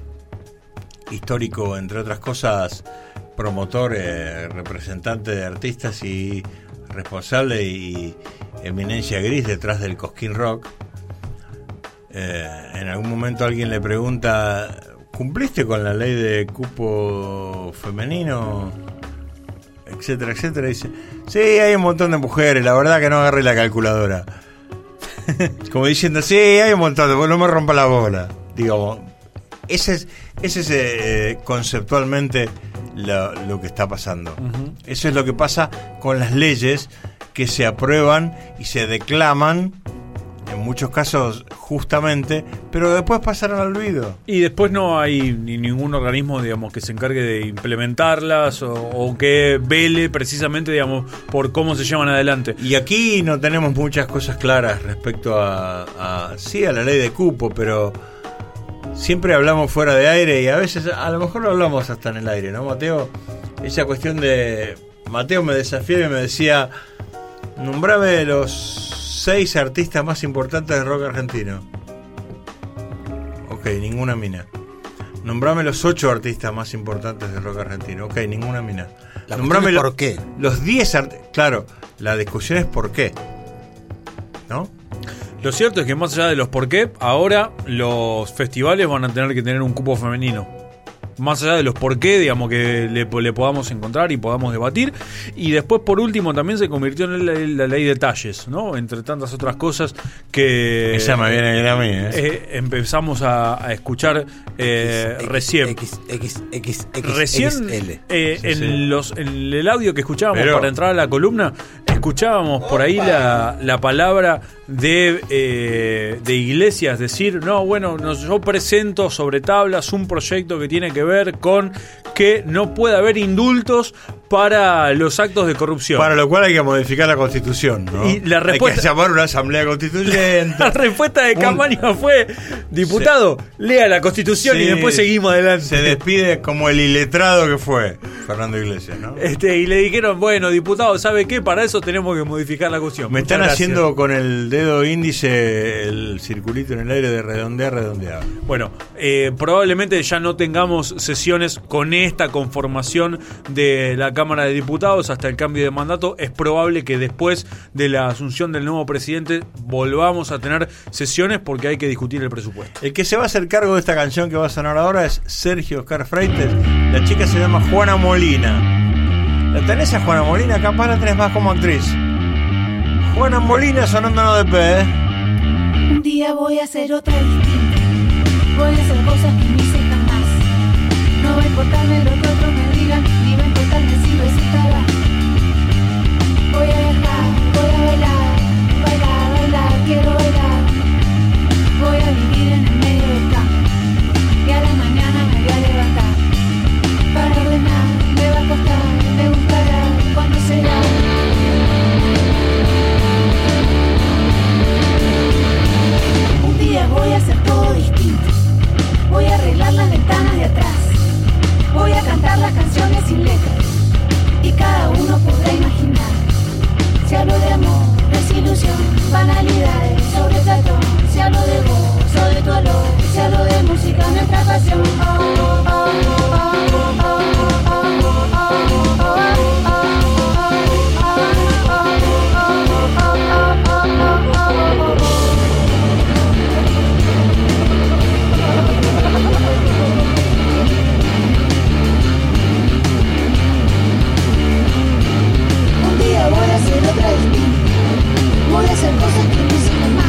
histórico, entre otras cosas, promotor, representante de artistas y responsable y eminencia gris detrás del Cosquín Rock. En algún momento alguien le pregunta: ¿cumpliste con la ley de cupo femenino? Etcétera, etcétera. Y dice: sí, hay un montón de mujeres, la verdad que no agarré la calculadora. Como diciendo: sí, hay un montón, no me rompa la bola. Digamos, ese es conceptualmente lo que está pasando. Uh-huh. Eso es lo que pasa con las leyes que se aprueban y se declaman, en muchos casos justamente, pero después pasaron al olvido. Y después no hay ningún organismo, digamos, que se encargue de implementarlas o que vele precisamente, digamos, por cómo se llevan adelante. Y aquí no tenemos muchas cosas claras respecto a la ley de cupo, pero siempre hablamos fuera de aire y a veces, a lo mejor lo hablamos hasta en el aire, ¿no, Mateo? Esa cuestión de... Mateo me desafiaba y me decía, nombrame los 6 artistas más importantes del rock argentino. Ok, ninguna mina. Nombrame los 8 artistas más importantes del rock argentino. Ok, ninguna mina. Nombrame ¿por qué? Los 10 artistas. Claro, la discusión es por qué. ¿No? Lo cierto es que más allá de los por qué, ahora los festivales van a tener que tener un cupo femenino. Más allá de los por qué, digamos, que le podamos encontrar y podamos debatir. Y después, por último, también se convirtió en la ley de talles, ¿no? Entre tantas otras cosas que... Esa me viene bien a mí, empezamos a escuchar recién. Recién, en el audio que escuchábamos para entrar a la columna, escuchábamos por ahí la palabra de Iglesias decir, no, bueno, yo presento sobre tablas un proyecto que tiene que ver con que no puede haber indultos para los actos de corrupción. Para lo cual hay que modificar la Constitución, ¿no? Y la respuesta, hay que llamar una asamblea constituyente. La respuesta de Camaño fue, diputado, lea la Constitución y después seguimos adelante. Se despide como el iletrado que fue Fernando Iglesias, ¿no? Y le dijeron, bueno, diputado, ¿sabe qué? Para eso tenemos que modificar la Constitución. Me están haciendo con el dedo índice el circulito en el aire de redondear. Bueno, probablemente ya no tengamos sesiones con esta conformación de la Cámara de Diputados hasta el cambio de mandato. Es probable que después de la asunción del nuevo presidente volvamos a tener sesiones porque hay que discutir el presupuesto. El que se va a hacer cargo de esta canción que va a sonar ahora es Sergio Oscar Freites. La chica se llama Juana Molina. ¿La tenés a Juana Molina? Capaz la tenés más como actriz. Juana Molina sonando no de P, Un día voy a hacer otra distinta. Voy a hacer cosas que no hice jamás. No va a importarme lo que otros me digan, ni va a importarme si lo estará. Voy a viajar, voy a bailar, quiero bailar. Voy a vivir en el medio del campo y a la mañana me voy a levantar. Para ordenar me va a costar, me gustará, ¿cuándo será? Un día voy a hacer todo distinto. Voy a arreglar las ventanas de atrás. Voy a cantar las canciones sin letras. Y cada uno podrá imaginar. Si hablo de amor, desilusión, banalidades, sobretrato. Si hablo de vos o de tu olor. Si hablo de música, nuestra pasión. Voy a hacer otra distinta. Voy a hacer cosas que no hice jamás.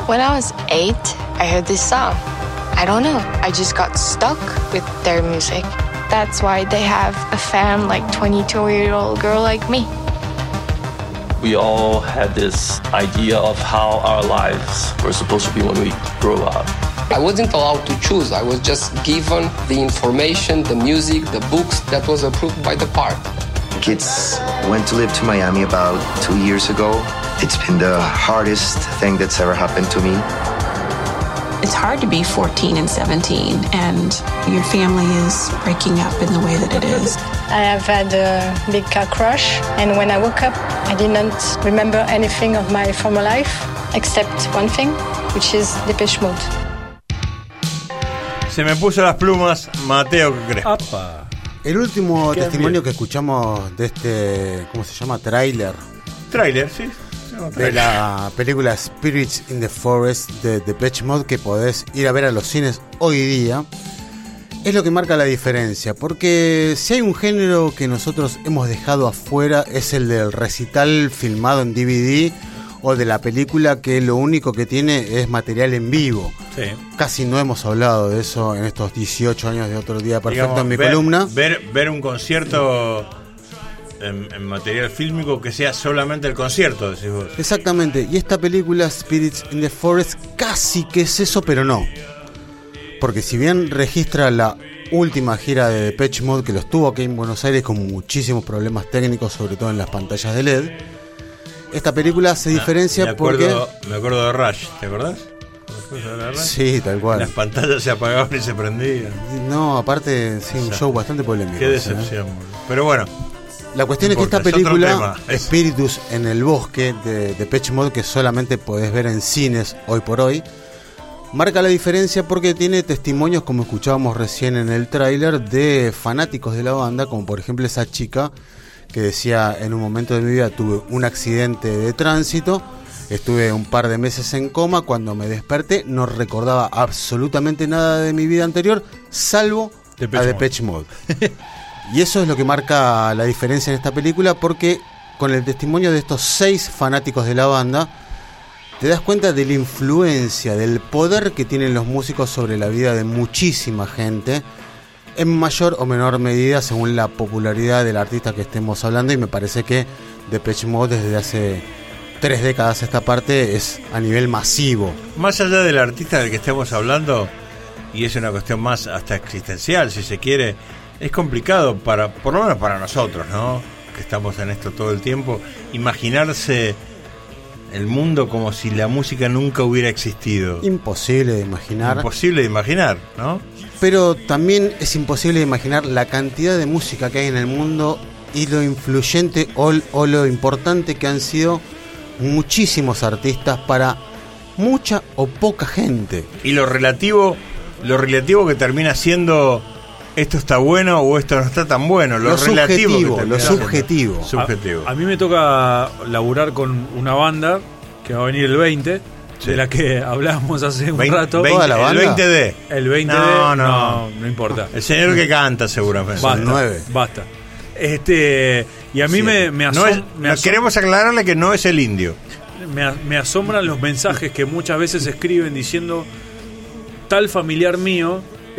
When I was 8, I heard this song. I don't know, I just got stuck with their music. That's why they have a fan like 22-year-old girl like me. We all had this idea of how our lives were supposed to be when we grow up. I wasn't allowed to choose. I was just given the information, the music, the books that was approved by the park. Kids went to live to Miami about 2 years ago. It's been the hardest thing that's ever happened to me. It's hard to be 14 and 17 and your family is breaking up in the way that it is. I have had a big car crash, and when I woke up, I didn't remember anything of my former life except one thing, which is Depeche Mode. Se me puso las plumas Mateo Crespo. El último testimonio que escuchamos de este, ¿cómo se llama? Tráiler, sí. De la película Spirits in the Forest de Depeche Mode, que podés ir a ver a los cines hoy día, es lo que marca la diferencia. Porque si hay un género que nosotros hemos dejado afuera, es el del recital filmado en DVD o de la película que lo único que tiene es material en vivo. Sí. Casi no hemos hablado de eso en estos 18 años de Otro Día Perfecto. Digamos, en mi columna. Ver un concierto en material fílmico que sea solamente el concierto, decís vos. Exactamente, y esta película Spirits in the Forest casi que es eso, pero no. Porque si bien registra la última gira de Depeche Mode, que lo estuvo aquí en Buenos Aires con muchísimos problemas técnicos, sobre todo en las pantallas de LED, esta película se diferencia porque... Me acuerdo de Rush, ¿te acordás? Sí, tal cual. Las pantallas se apagaban y se prendían. No, aparte, sí, un show bastante polémico. Qué decepción. Pero bueno, la cuestión es que esta película, Espíritus en el Bosque, de Depeche Mode, que solamente podés ver en cines hoy por hoy, marca la diferencia porque tiene testimonios, como escuchábamos recién en el tráiler, de fanáticos de la banda, como por ejemplo esa chica que decía: en un momento de mi vida tuve un accidente de tránsito, estuve un par de meses en coma, cuando me desperté no recordaba absolutamente nada de mi vida anterior, salvo a Depeche Mode. Y eso es lo que marca la diferencia en esta película, porque con el testimonio de estos 6 fanáticos de la banda, te das cuenta de la influencia, del poder que tienen los músicos sobre la vida de muchísima gente, en mayor o menor medida según la popularidad del artista que estemos hablando, y me parece que Depeche Mode desde hace 3 décadas a esta parte es a nivel masivo. Más allá del artista del que estemos hablando, y es una cuestión más hasta existencial, si se quiere, es complicado por lo menos para nosotros, ¿no? Que estamos en esto todo el tiempo, imaginarse el mundo como si la música nunca hubiera existido. Imposible de imaginar. Imposible de imaginar, ¿no? Pero también es imposible de imaginar la cantidad de música que hay en el mundo y lo influyente o lo importante que han sido muchísimos artistas para mucha o poca gente. Y lo relativo que termina siendo esto está bueno o esto no está tan bueno. Lo relativo, lo subjetivo. A mí me toca laburar con una banda que va a venir el 20, sí, de la que hablábamos hace un rato. ¿Toda la banda? El 20D. El 20D. No importa. El señor que canta seguramente. Basta. Y a mí me asombra. Queremos aclararle que no es el indio. Me asombran los mensajes que muchas veces escriben diciendo: tal familiar mío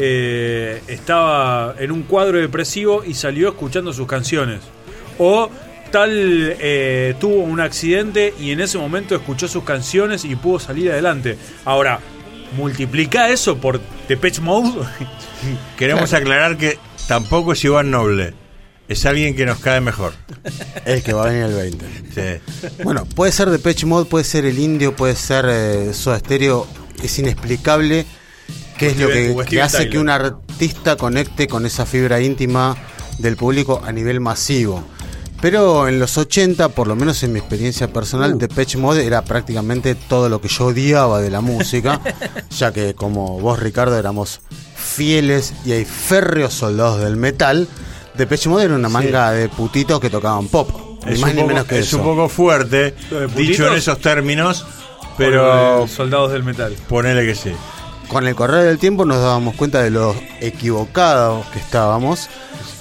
estaba en un cuadro depresivo y salió escuchando sus canciones, o tal tuvo un accidente y en ese momento escuchó sus canciones y pudo salir adelante. Ahora, multiplica eso por Depeche Mode. Queremos aclarar que tampoco es Iván Noble, es alguien que nos cae mejor. El que va a venir el 20. Sí. Bueno, puede ser Depeche Mode, puede ser el indio, puede ser Soda Stereo. Es inexplicable qué es lo que hace que un artista conecte con esa fibra íntima del público a nivel masivo. Pero en los 80, por lo menos en mi experiencia personal, Depeche Mode era prácticamente todo lo que yo odiaba de la música, ya que como vos, Ricardo, éramos fieles y hay férreos soldados del metal. Depeche Mode era una manga de putitos que tocaban pop, ni más ni menos que eso. Es un poco fuerte, dicho en esos términos, pero soldados del metal. Ponele que sí. Con el correr del tiempo nos dábamos cuenta de lo equivocados que estábamos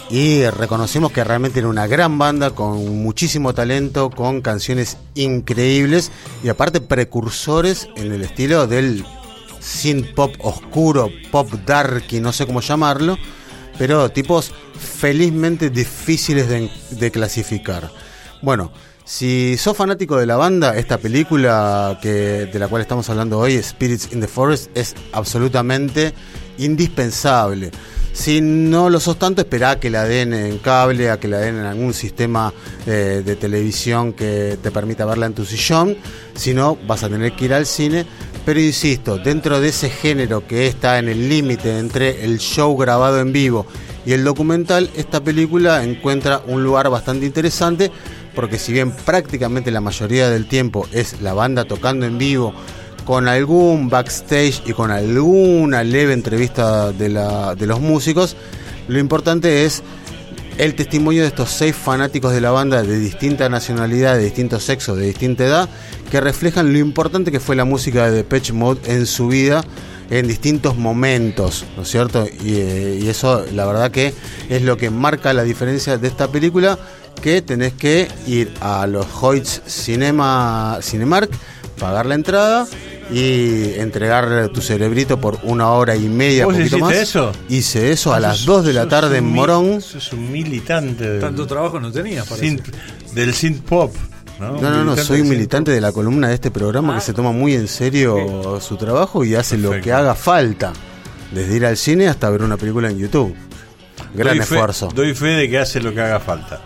y reconocimos que realmente era una gran banda con muchísimo talento, con canciones increíbles y aparte precursores en el estilo del synth pop oscuro, pop darky, no sé cómo llamarlo, pero tipos felizmente difíciles de clasificar. Bueno, si sos fanático de la banda, esta película de la cual estamos hablando hoy, Spirits in the Forest, es absolutamente indispensable. Si no lo sos tanto, esperá a que la den en cable, a que la den en algún sistema de televisión que te permita verla en tu sillón. Si no, vas a tener que ir al cine. Pero insisto, dentro de ese género que está en el límite entre el show grabado en vivo y el documental, esta película encuentra un lugar bastante interesante, porque si bien prácticamente la mayoría del tiempo es la banda tocando en vivo, con algún backstage y con alguna leve entrevista de los músicos, lo importante es el testimonio de estos 6 fanáticos de la banda de distinta nacionalidad, de distinto sexo, de distinta edad, que reflejan lo importante que fue la música de Depeche Mode en su vida en distintos momentos, ¿no es cierto? Y eso la verdad que es lo que marca la diferencia de esta película, que tenés que ir a los Hoyts Cinemark, pagar la entrada y entregar tu cerebrito por 1 hora y media, ¿Vos poquito hiciste más. eso? Hice eso a las 2 de la tarde en Morón. Sos un militante Tanto trabajo no tenías, parece. del synth pop. No, soy un militante de la columna de este programa que se toma muy en serio su trabajo y hace lo que haga falta, desde ir al cine hasta ver una película en YouTube. Gran esfuerzo. Doy fe de que hace lo que haga falta.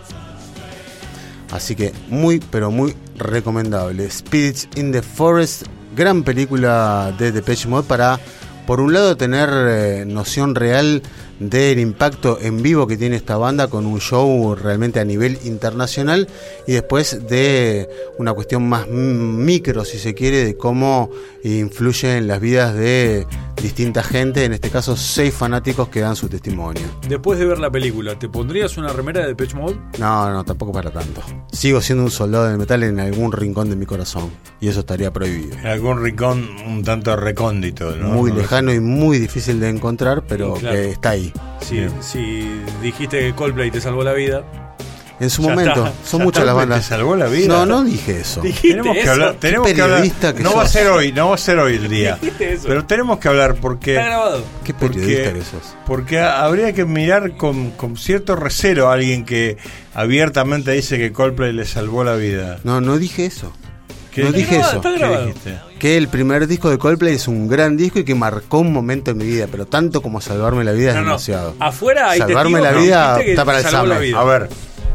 Así que muy, pero muy recomendable. Spirits in the Forest, gran película de Depeche Mode para, por un lado, tener noción real del impacto en vivo que tiene esta banda con un show realmente a nivel internacional, y después de una cuestión más micro, si se quiere, de cómo influye en las vidas de distinta gente, en este caso 6 fanáticos que dan su testimonio. Después de ver la película, ¿te pondrías una remera de Depeche Mode? No, tampoco para tanto. Sigo siendo un soldado del metal en algún rincón de mi corazón, y eso estaría prohibido. En algún rincón un tanto recóndito, ¿no? Muy lejano y muy difícil de encontrar, pero claro, que está ahí. Si dijiste que Coldplay te salvó la vida, en su momento, son muchas las bandas. ¿Te salvó la vida? No dije eso. Tenemos que hablar. No va a ser hoy el día. Pero tenemos que hablar porque. Está grabado. ¿Qué periodista que sos? Porque habría que mirar con cierto recelo a alguien que abiertamente dice que Coldplay le salvó la vida. No dije eso. No dije eso. ¿Qué dijiste? Que el primer disco de Coldplay es un gran disco y que marcó un momento en mi vida, pero tanto como salvarme la vida es demasiado. Afuera hay salvarme la vida está para el examen. A ver,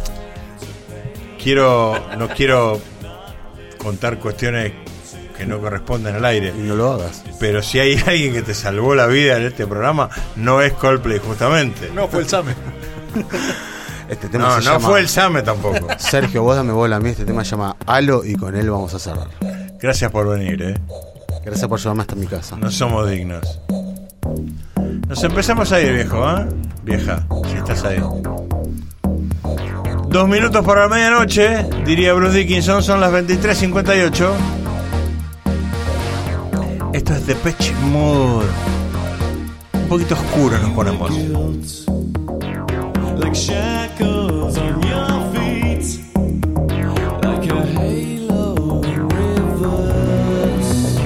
no quiero contar cuestiones que no corresponden al aire. Y no lo hagas. Pero si hay alguien que te salvó la vida en este programa, no es Coldplay justamente. No, fue el Same. Este tema no fue el Same tampoco. Sergio, vos dame bola a mí. Este tema se llama Halo y con él vamos a cerrar. Gracias por venir, Gracias por llevarme hasta mi casa. No somos dignos. Nos empezamos a ir, viejo, vieja, si estás ahí. 2 minutos para la medianoche, diría Bruce Dickinson, son las 23:58. Esto es Depeche Mode. Un poquito oscuro nos ponemos. Like shackles on your feet, like a halo in reverse.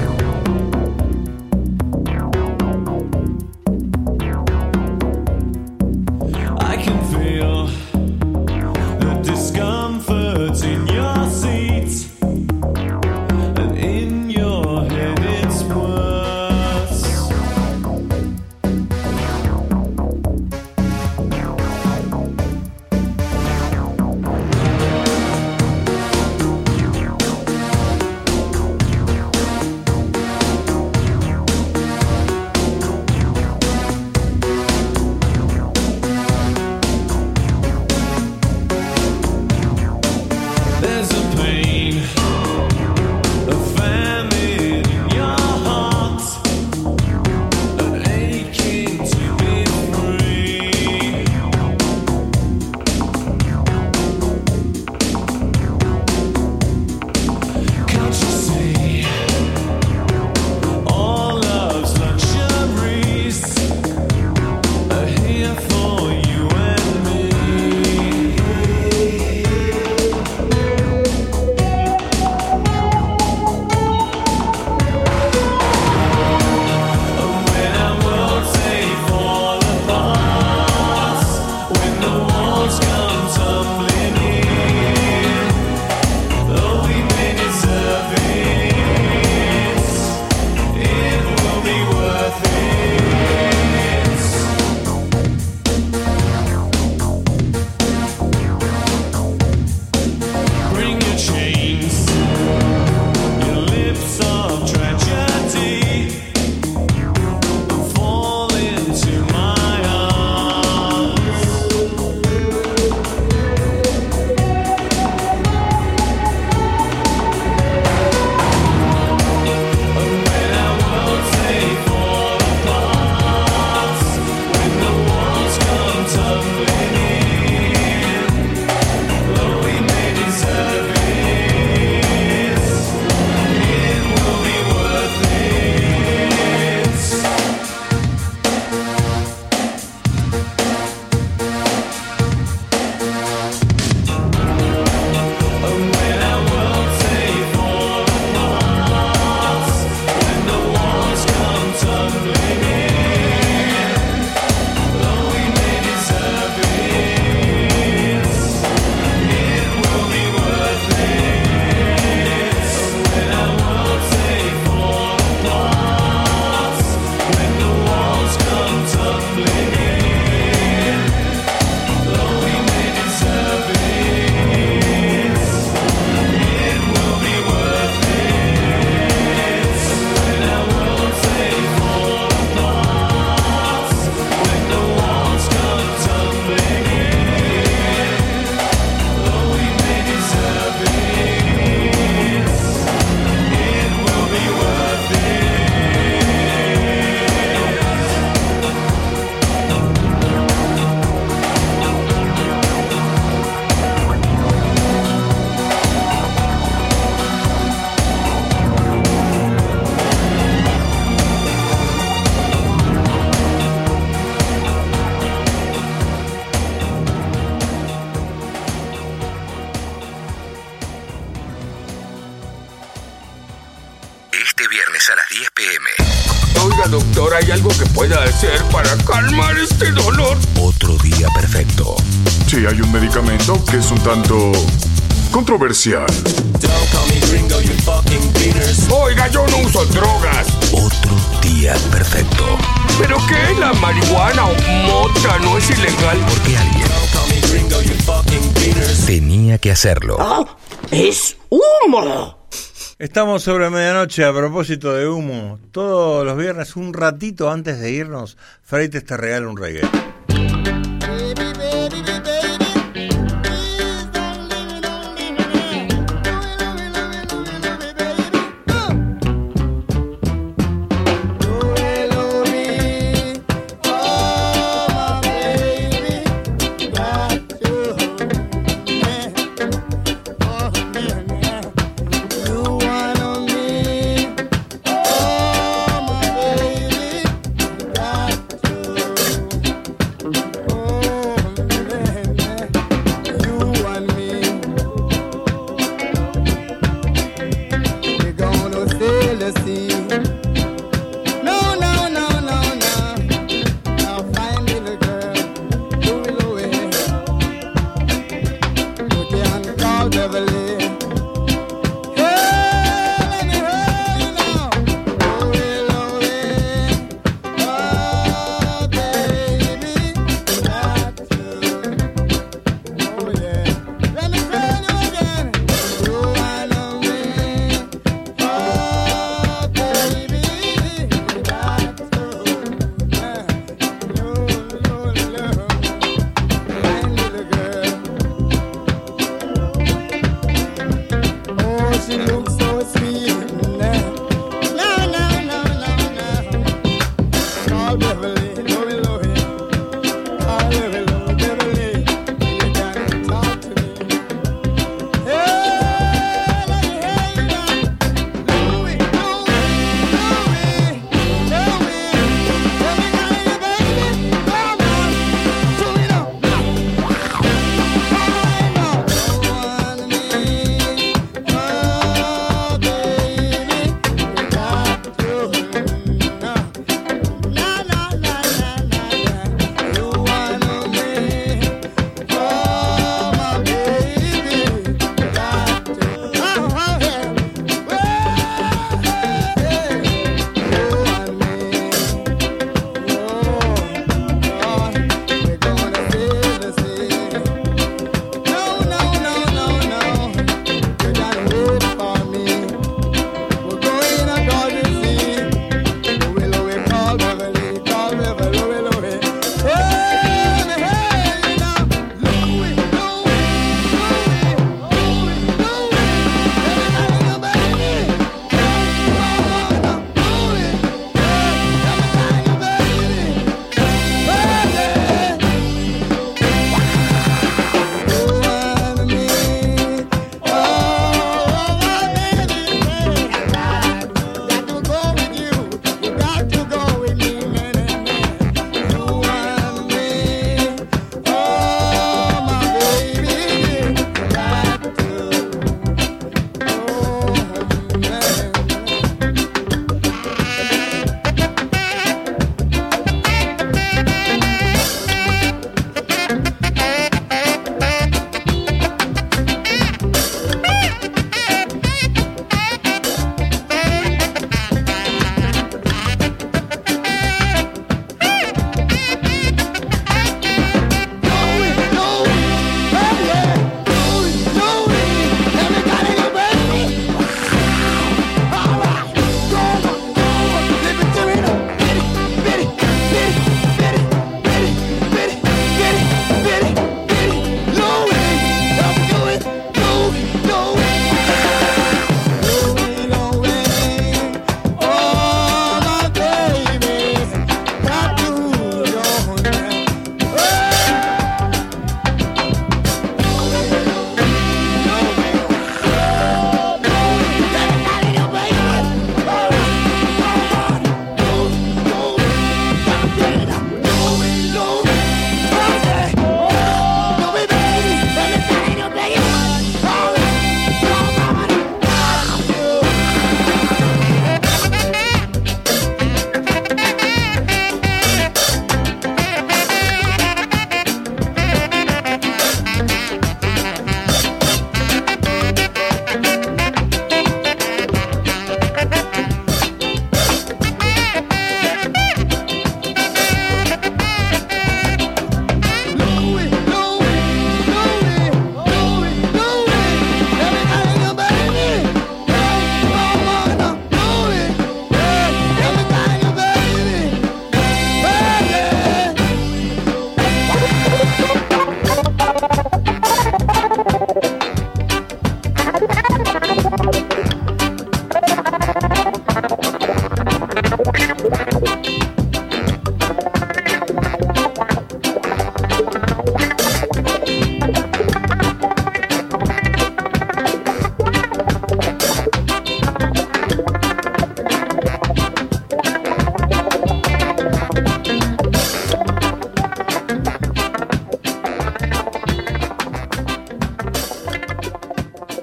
I can feel the discomfort in your seat, and in your head it's worse. lunes a las 10 p.m. Oiga, doctor, ¿hay algo que pueda hacer para calmar este dolor? Otro día perfecto. Sí, hay un medicamento que es un tanto controversial. Oiga, yo no uso drogas. Otro día perfecto. ¿Pero qué? ¿La marihuana o mota no es ilegal? Porque alguien tenía que hacerlo. ¡Ah! ¡Es humo! Estamos sobre medianoche. A propósito de humo, todos los viernes, un ratito antes de irnos, Freites te regala un reggae.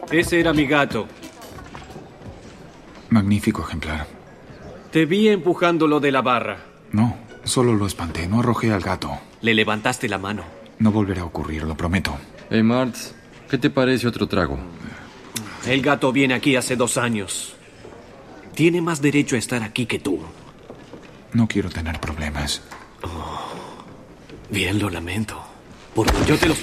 Ese era mi gato. Magnífico ejemplar. Te vi empujándolo de la barra. No, solo lo espanté, no arrojé al gato. Le levantaste la mano. No volverá a ocurrir, lo prometo. Hey, Martz, ¿qué te parece otro trago? El gato viene aquí hace 2 años. Tiene más derecho a estar aquí que tú. No quiero tener problemas. Bien, lo lamento. Porque yo te los...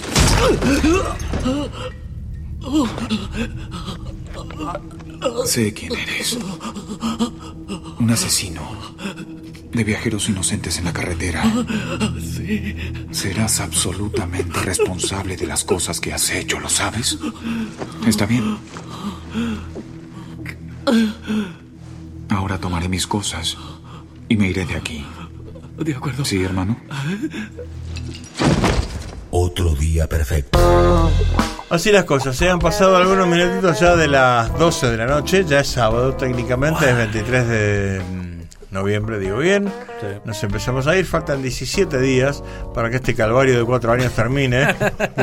Sé quién eres. Un asesino de viajeros inocentes en la carretera. Sí. Serás absolutamente responsable de las cosas que has hecho, ¿lo sabes? ¿Está bien? Ahora tomaré mis cosas y me iré de aquí. De acuerdo. ¿Sí, hermano? Otro día perfecto. Así las cosas, se han pasado algunos minutitos ya de las 12 de la noche, ya es sábado técnicamente, es 23 de noviembre, digo bien. Sí. Nos empezamos a ir, faltan 17 días para que este calvario de 4 años termine.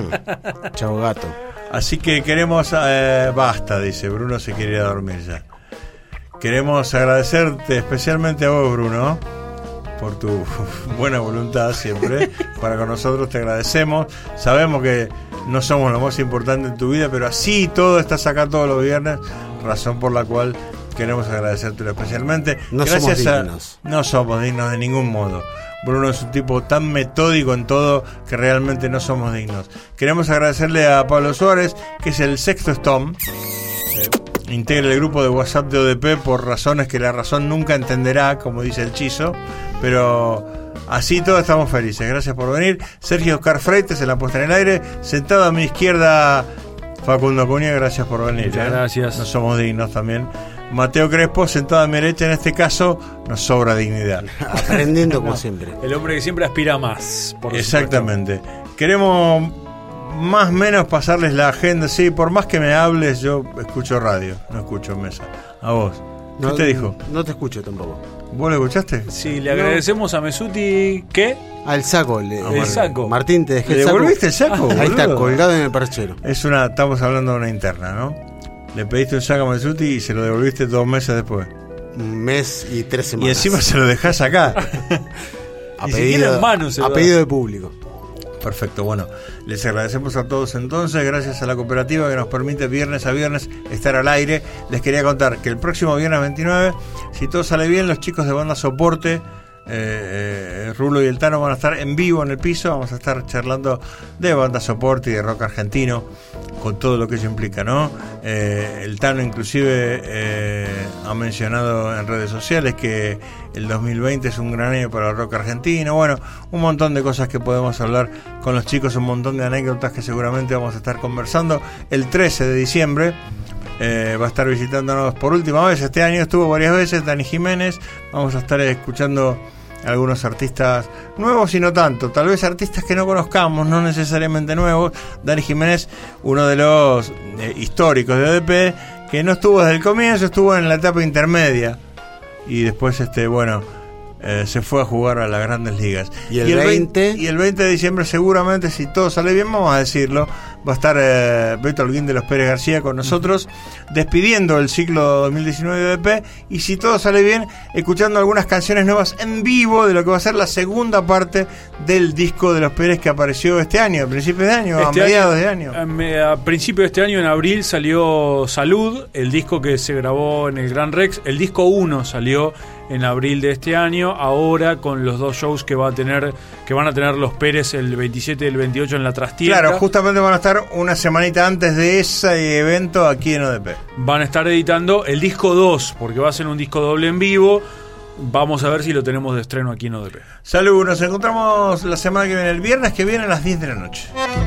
Chao gato. Así que queremos, basta, dice Bruno, se quiere ir a dormir ya. Queremos agradecerte especialmente a vos, Bruno, por tu buena voluntad siempre para con nosotros, te agradecemos. Sabemos que no somos lo más importante en tu vida, pero así todo estás acá todos los viernes, razón por la cual queremos agradecértelo especialmente. No somos dignos. No somos dignos de ningún modo. Bruno es un tipo tan metódico en todo que realmente no somos dignos. Queremos agradecerle a Pablo Suárez, que es el sexto Stom. Integra el grupo de WhatsApp de ODP por razones que la razón nunca entenderá, como dice el Chizo, pero así todos estamos felices. Gracias por venir. Sergio Oscar Freites en la puesta en el aire. Sentado a mi izquierda, Facundo Acuña, gracias por venir. Muchas gracias. No somos dignos también. Mateo Crespo, sentado a mi derecha, en este caso nos sobra dignidad. Aprendiendo como siempre. El hombre que siempre aspira más. Exactamente. Queremos más o menos pasarles la agenda. Sí, por más que me hables, yo escucho radio, no escucho mesa. A vos. ¿Qué te dijo? No te escucho tampoco. ¿Vos lo escuchaste? Sí, le agradecemos a Mesuti. ¿Qué? Al saco. El saco. Martín, te dejé el saco. ¿Le devolviste el saco? Ahí está, colgado en el perchero. Estamos hablando de una interna, ¿no? Le pediste un saco a Mesuti y se lo devolviste 2 meses después. 1 mes y 3 semanas. Y encima se lo dejás acá. a pedido de público. Perfecto, bueno, les agradecemos a todos entonces, gracias a la cooperativa que nos permite viernes a viernes estar al aire. Les quería contar que el próximo viernes 29, si todo sale bien, los chicos de Banda Soporte, Rulo y el Tano van a estar en vivo en el piso. Vamos a estar charlando de banda soporte y de rock argentino, con todo lo que ello implica, ¿no? El Tano inclusive ha mencionado en redes sociales que el 2020 es un gran año para el rock argentino. Bueno, un montón de cosas que podemos hablar con los chicos, un montón de anécdotas que seguramente vamos a estar conversando. El 13 de diciembre va a estar visitándonos por última vez. Este año estuvo varias veces Dani Jiménez. Vamos a estar escuchando algunos artistas nuevos y no tanto, tal vez artistas que no conozcamos, no necesariamente nuevos. Dani Jiménez, uno de los históricos de ODP, que no estuvo desde el comienzo, estuvo en la etapa intermedia y después se fue a jugar a las grandes ligas. Y el 20 de diciembre seguramente, si todo sale bien, vamos a decirlo, va a estar Beto Holguín de los Pérez García con nosotros, despidiendo el ciclo 2019 de ODP, y si todo sale bien, escuchando algunas canciones nuevas en vivo de lo que va a ser la segunda parte del disco de los Pérez que apareció este año, a principios de año, a mediados de año. A principios de este año, en abril, salió Salud, el disco que se grabó en el Gran Rex. El disco 1 salió en abril de este año, ahora con los 2 shows que van a tener los Pérez el 27 y el 28 en la Trastienda. Claro, justamente van a estar una semanita antes de ese evento aquí en ODP. Van a estar editando el disco 2, porque va a ser un disco doble en vivo. Vamos a ver si lo tenemos de estreno aquí en ODP. Salud, nos encontramos la semana que viene, el viernes que viene a las 10 de la noche.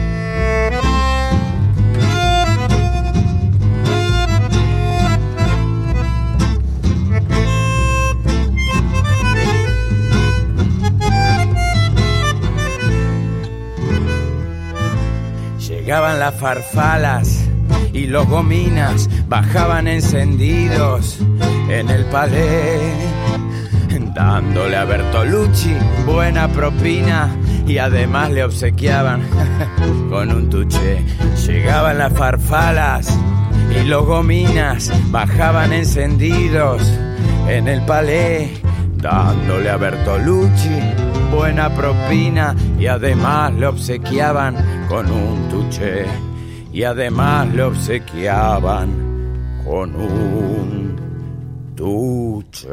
Llegaban las farfalas y los gominas bajaban encendidos en el palé, dándole a Bertolucci buena propina y además le obsequiaban con un tuché. Llegaban las farfalas y los gominas bajaban encendidos en el palé, dándole a Bertolucci buena propina y además le obsequiaban con un tuché. Y además le obsequiaban con un tuché.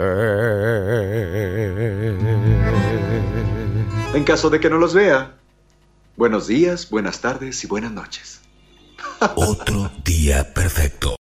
En caso de que no los vea, buenos días, buenas tardes y buenas noches. Otro día perfecto.